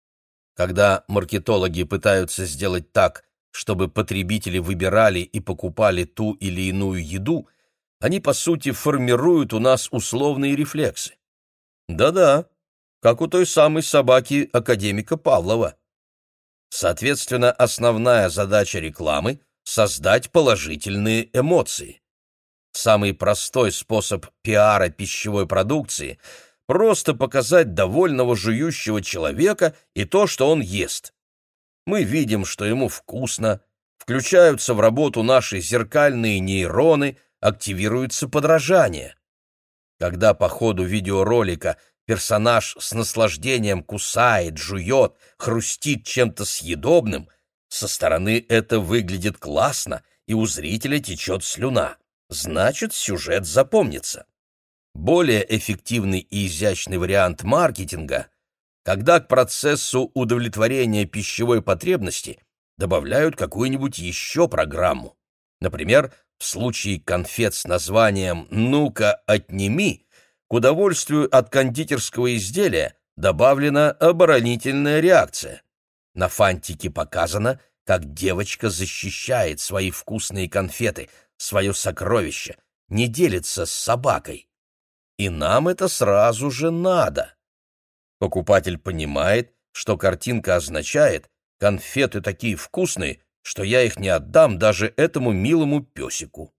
Когда маркетологи пытаются сделать так, чтобы потребители выбирали и покупали ту или иную еду, они, по сути, формируют у нас условные рефлексы. Да-да, как у той самой собаки академика Павлова. Соответственно, основная задача рекламы — создать положительные эмоции. Самый простой способ пиара пищевой продукции — просто показать довольного жующего человека и то, что он ест. Мы видим, что ему вкусно, включаются в работу наши зеркальные нейроны, активируется подражание. Когда по ходу видеоролика персонаж с наслаждением кусает, жует, хрустит чем-то съедобным, со стороны это выглядит классно, и у зрителя течет слюна. Значит, сюжет запомнится. Более эффективный и изящный вариант маркетинга — когда к процессу удовлетворения пищевой потребности добавляют какую-нибудь еще программу. Например, в случае конфет с названием «Ну-ка, отними», к удовольствию от кондитерского изделия добавлена оборонительная реакция. На фантике показано, как девочка защищает свои вкусные конфеты, свое сокровище, не делится с собакой. И нам это сразу же надо. Покупатель понимает, что картинка означает: конфеты такие вкусные, что я их не отдам даже этому милому песику.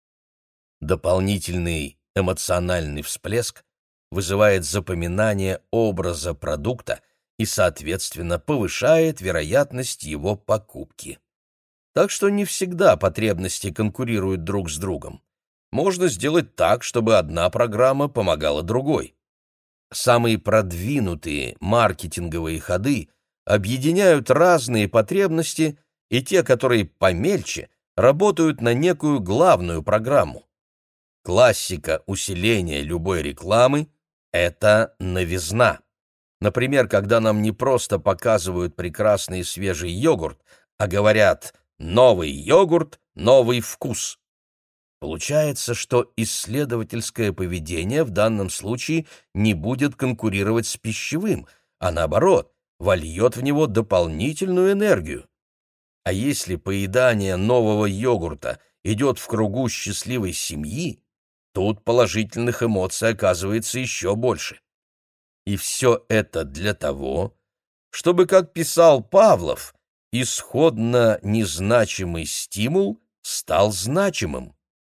Дополнительный эмоциональный всплеск вызывает запоминание образа продукта и, соответственно, повышает вероятность его покупки. Так что не всегда потребности конкурируют друг с другом. Можно сделать так, чтобы одна программа помогала другой. Самые продвинутые маркетинговые ходы объединяют разные потребности, и те, которые помельче, работают на некую главную программу. Классика усиления любой рекламы — это новизна. Например, когда нам не просто показывают прекрасный свежий йогурт, а говорят «новый йогурт, новый вкус». Получается, что исследовательское поведение в данном случае не будет конкурировать с пищевым, а наоборот, вольет в него дополнительную энергию. А если поедание нового йогурта идет в кругу счастливой семьи, тут положительных эмоций оказывается еще больше. И все это для того, чтобы, как писал Павлов, исходно незначимый стимул стал значимым.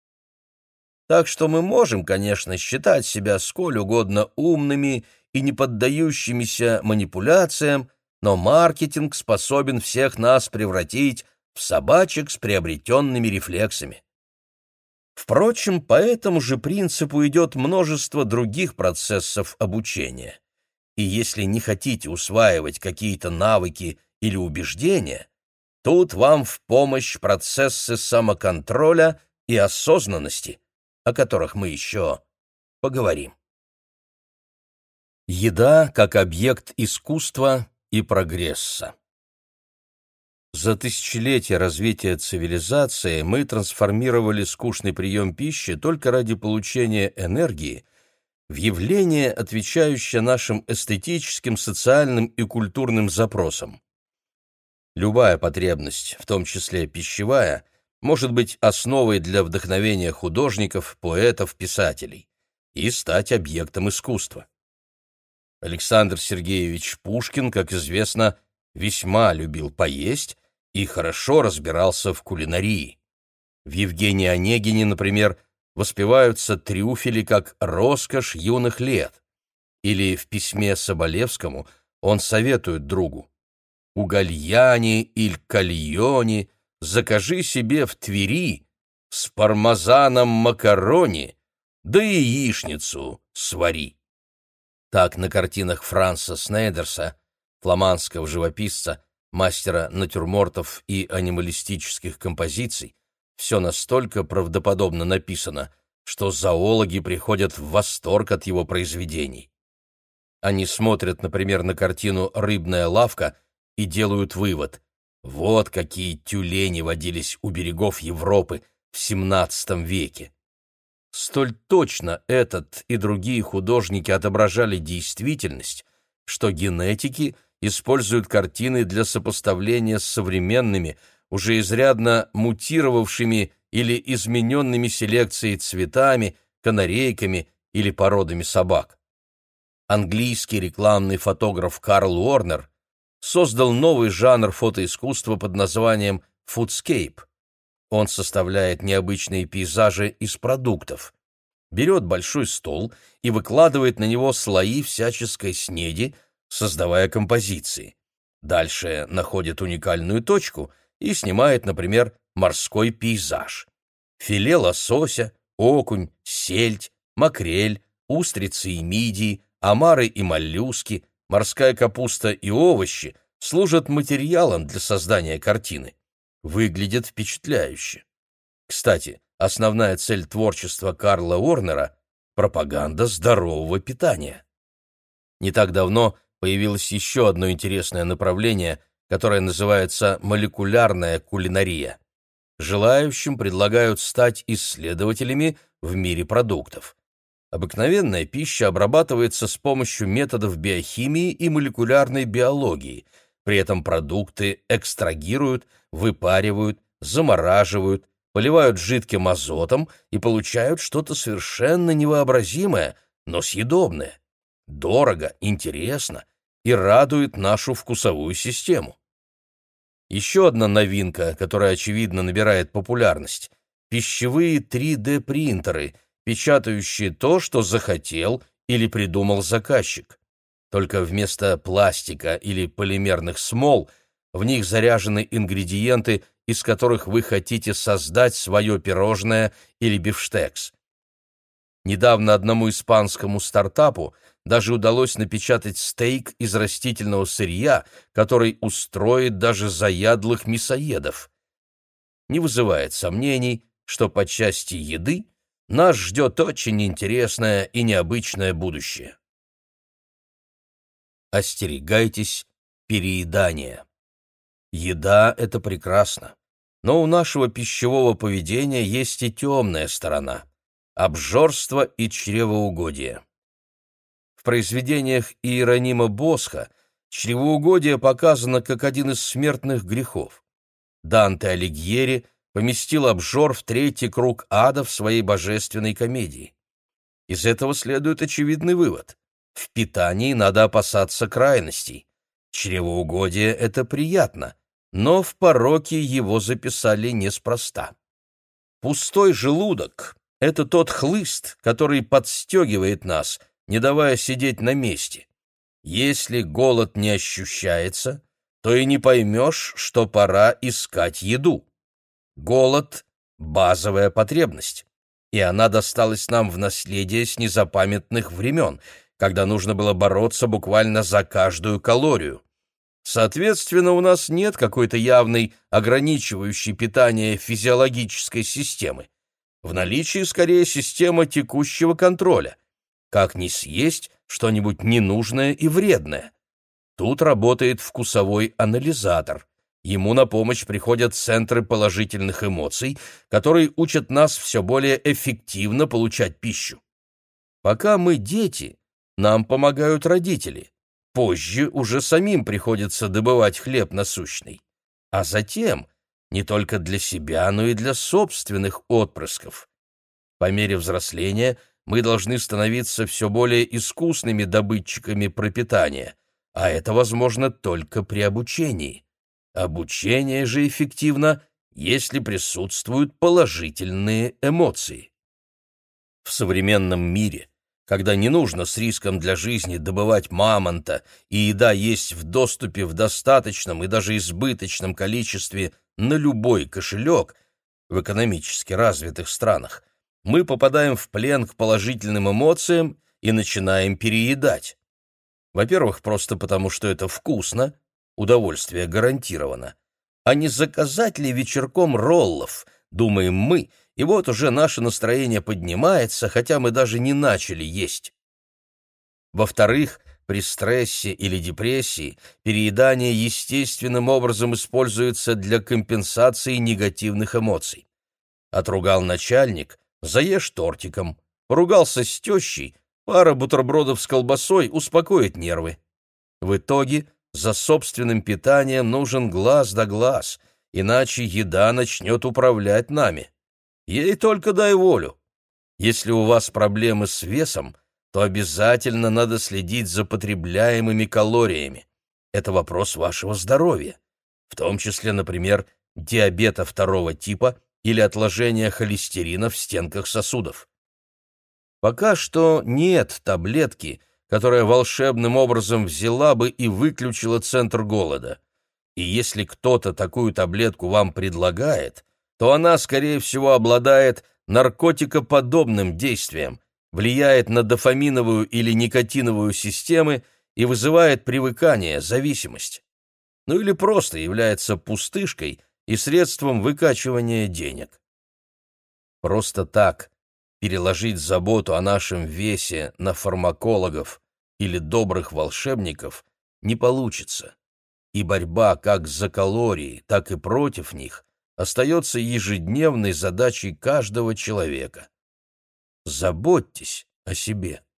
Так что мы можем, конечно, считать себя сколь угодно умными и не поддающимися манипуляциям, но маркетинг способен всех нас превратить в собачек с приобретенными рефлексами. Впрочем, по этому же принципу идет множество других процессов обучения. И если не хотите усваивать какие-то навыки или убеждения, тут вам в помощь процессы самоконтроля и осознанности, о которых мы еще поговорим. Еда как объект искусства и прогресса. За тысячелетия развития цивилизации мы трансформировали скучный прием пищи только ради получения энергии в явление, отвечающее нашим эстетическим, социальным и культурным запросам. Любая потребность, в том числе пищевая, может быть основой для вдохновения художников, поэтов, писателей и стать объектом искусства. Александр Сергеевич Пушкин, как известно, весьма любил поесть и хорошо разбирался в кулинарии. В Евгении Онегине, например, воспеваются трюфели как роскошь юных лет. Или в письме Соболевскому он советует другу: «У Гальяни или Кальони закажи себе в Твери с пармезаном макарони, да и яичницу свари». Так на картинах Франца Снейдерса, фламандского живописца, мастера натюрмортов и анималистических композиций, все настолько правдоподобно написано, что зоологи приходят в восторг от его произведений. Они смотрят, например, на картину «Рыбная лавка» и делают вывод: вот какие тюлени водились у берегов Европы в семнадцатом веке. Столь точно этот и другие художники отображали действительность, что генетики используют картины для сопоставления с современными, уже изрядно мутировавшими или измененными селекцией цветами, канарейками или породами собак. Английский рекламный фотограф Карл Уорнер создал новый жанр фотоискусства под названием «фудскейп». Он составляет необычные пейзажи из продуктов. Берет большой стол и выкладывает на него слои всяческой снеди, создавая композиции. Дальше находит уникальную точку и снимает, например, морской пейзаж. Филе лосося, окунь, сельдь, макрель, устрицы и мидии, омары и моллюски, морская капуста и овощи служат материалом для создания картины. Выглядит впечатляюще. Кстати, основная цель творчества Карла Уорнера — пропаганда здорового питания. Не так давно появилось еще одно интересное направление, которое называется молекулярная кулинария. Желающим предлагают стать исследователями в мире продуктов. Обыкновенная пища обрабатывается с помощью методов биохимии и молекулярной биологии. При этом продукты экстрагируют, выпаривают, замораживают, поливают жидким азотом и получают что-то совершенно невообразимое, но съедобное. Дорого, интересно и радует нашу вкусовую систему. Еще одна новинка, которая, очевидно, набирает популярность — пищевые три дэ принтеры, печатающие то, что захотел или придумал заказчик. Только вместо пластика или полимерных смол в них заряжены ингредиенты, из которых вы хотите создать свое пирожное или бифштекс. Недавно одному испанскому стартапу даже удалось напечатать стейк из растительного сырья, который устроит даже заядлых мясоедов. Не вызывает сомнений, что по части еды нас ждет очень интересное и необычное будущее. Остерегайтесь переедания. Еда — это прекрасно, но у нашего пищевого поведения есть и темная сторона — обжорство и чревоугодие. В произведениях Иеронима Босха чревоугодие показано как один из смертных грехов. Данте Алигьери поместил обжор в третий круг ада в своей божественной комедии. Из этого следует очевидный вывод: в питании надо опасаться крайностей. Чревоугодие — это приятно, но в пороке его записали неспроста. Пустой желудок — это тот хлыст, который подстегивает нас, не давая сидеть на месте. Если голод не ощущается, то и не поймешь, что пора искать еду. Голод — базовая потребность, и она досталась нам в наследие с незапамятных времен, когда нужно было бороться буквально за каждую калорию. Соответственно, у нас нет какой-то явной ограничивающей питание физиологической системы. В наличии скорее система текущего контроля. Как не съесть что-нибудь ненужное и вредное? Тут работает вкусовой анализатор. Ему на помощь приходят центры положительных эмоций, которые учат нас все более эффективно получать пищу. Пока мы дети, нам помогают родители. Позже уже самим приходится добывать хлеб насущный. А затем не только для себя, но и для собственных отпрысков. По мере взросления мы должны становиться все более искусными добытчиками пропитания, а это возможно только при обучении. Обучение же эффективно, если присутствуют положительные эмоции. В современном мире, когда не нужно с риском для жизни добывать мамонта, и еда есть в доступе в достаточном и даже избыточном количестве на любой кошелек, в экономически развитых странах, мы попадаем в плен к положительным эмоциям и начинаем переедать. Во-первых, просто потому, что это вкусно, удовольствие гарантировано. А не заказать ли вечерком роллов, думаем мы, и вот уже наше настроение поднимается, хотя мы даже не начали есть. Во-вторых, при стрессе или депрессии переедание естественным образом используется для компенсации негативных эмоций. Отругал начальник, Заешь тортиком. Поругался с тещей, пара бутербродов с колбасой успокоит нервы. В итоге за собственным питанием нужен глаз да глаз, иначе еда начнет управлять нами. Ей только дай волю. Если у вас проблемы с весом, то обязательно надо следить за потребляемыми калориями. Это вопрос вашего здоровья, в том числе, например, диабета второго типа или отложения холестерина в стенках сосудов. Пока что нет таблетки, которая волшебным образом взяла бы и выключила центр голода. И если кто-то такую таблетку вам предлагает, то она, скорее всего, обладает наркотикоподобным действием, влияет на дофаминовую или никотиновую системы и вызывает привыкание, зависимость. Ну или просто является пустышкой и средством выкачивания денег. Просто так переложить заботу о нашем весе на фармакологов или добрых волшебников не получится, и борьба как за калории, так и против них остается ежедневной задачей каждого человека. Заботьтесь о себе.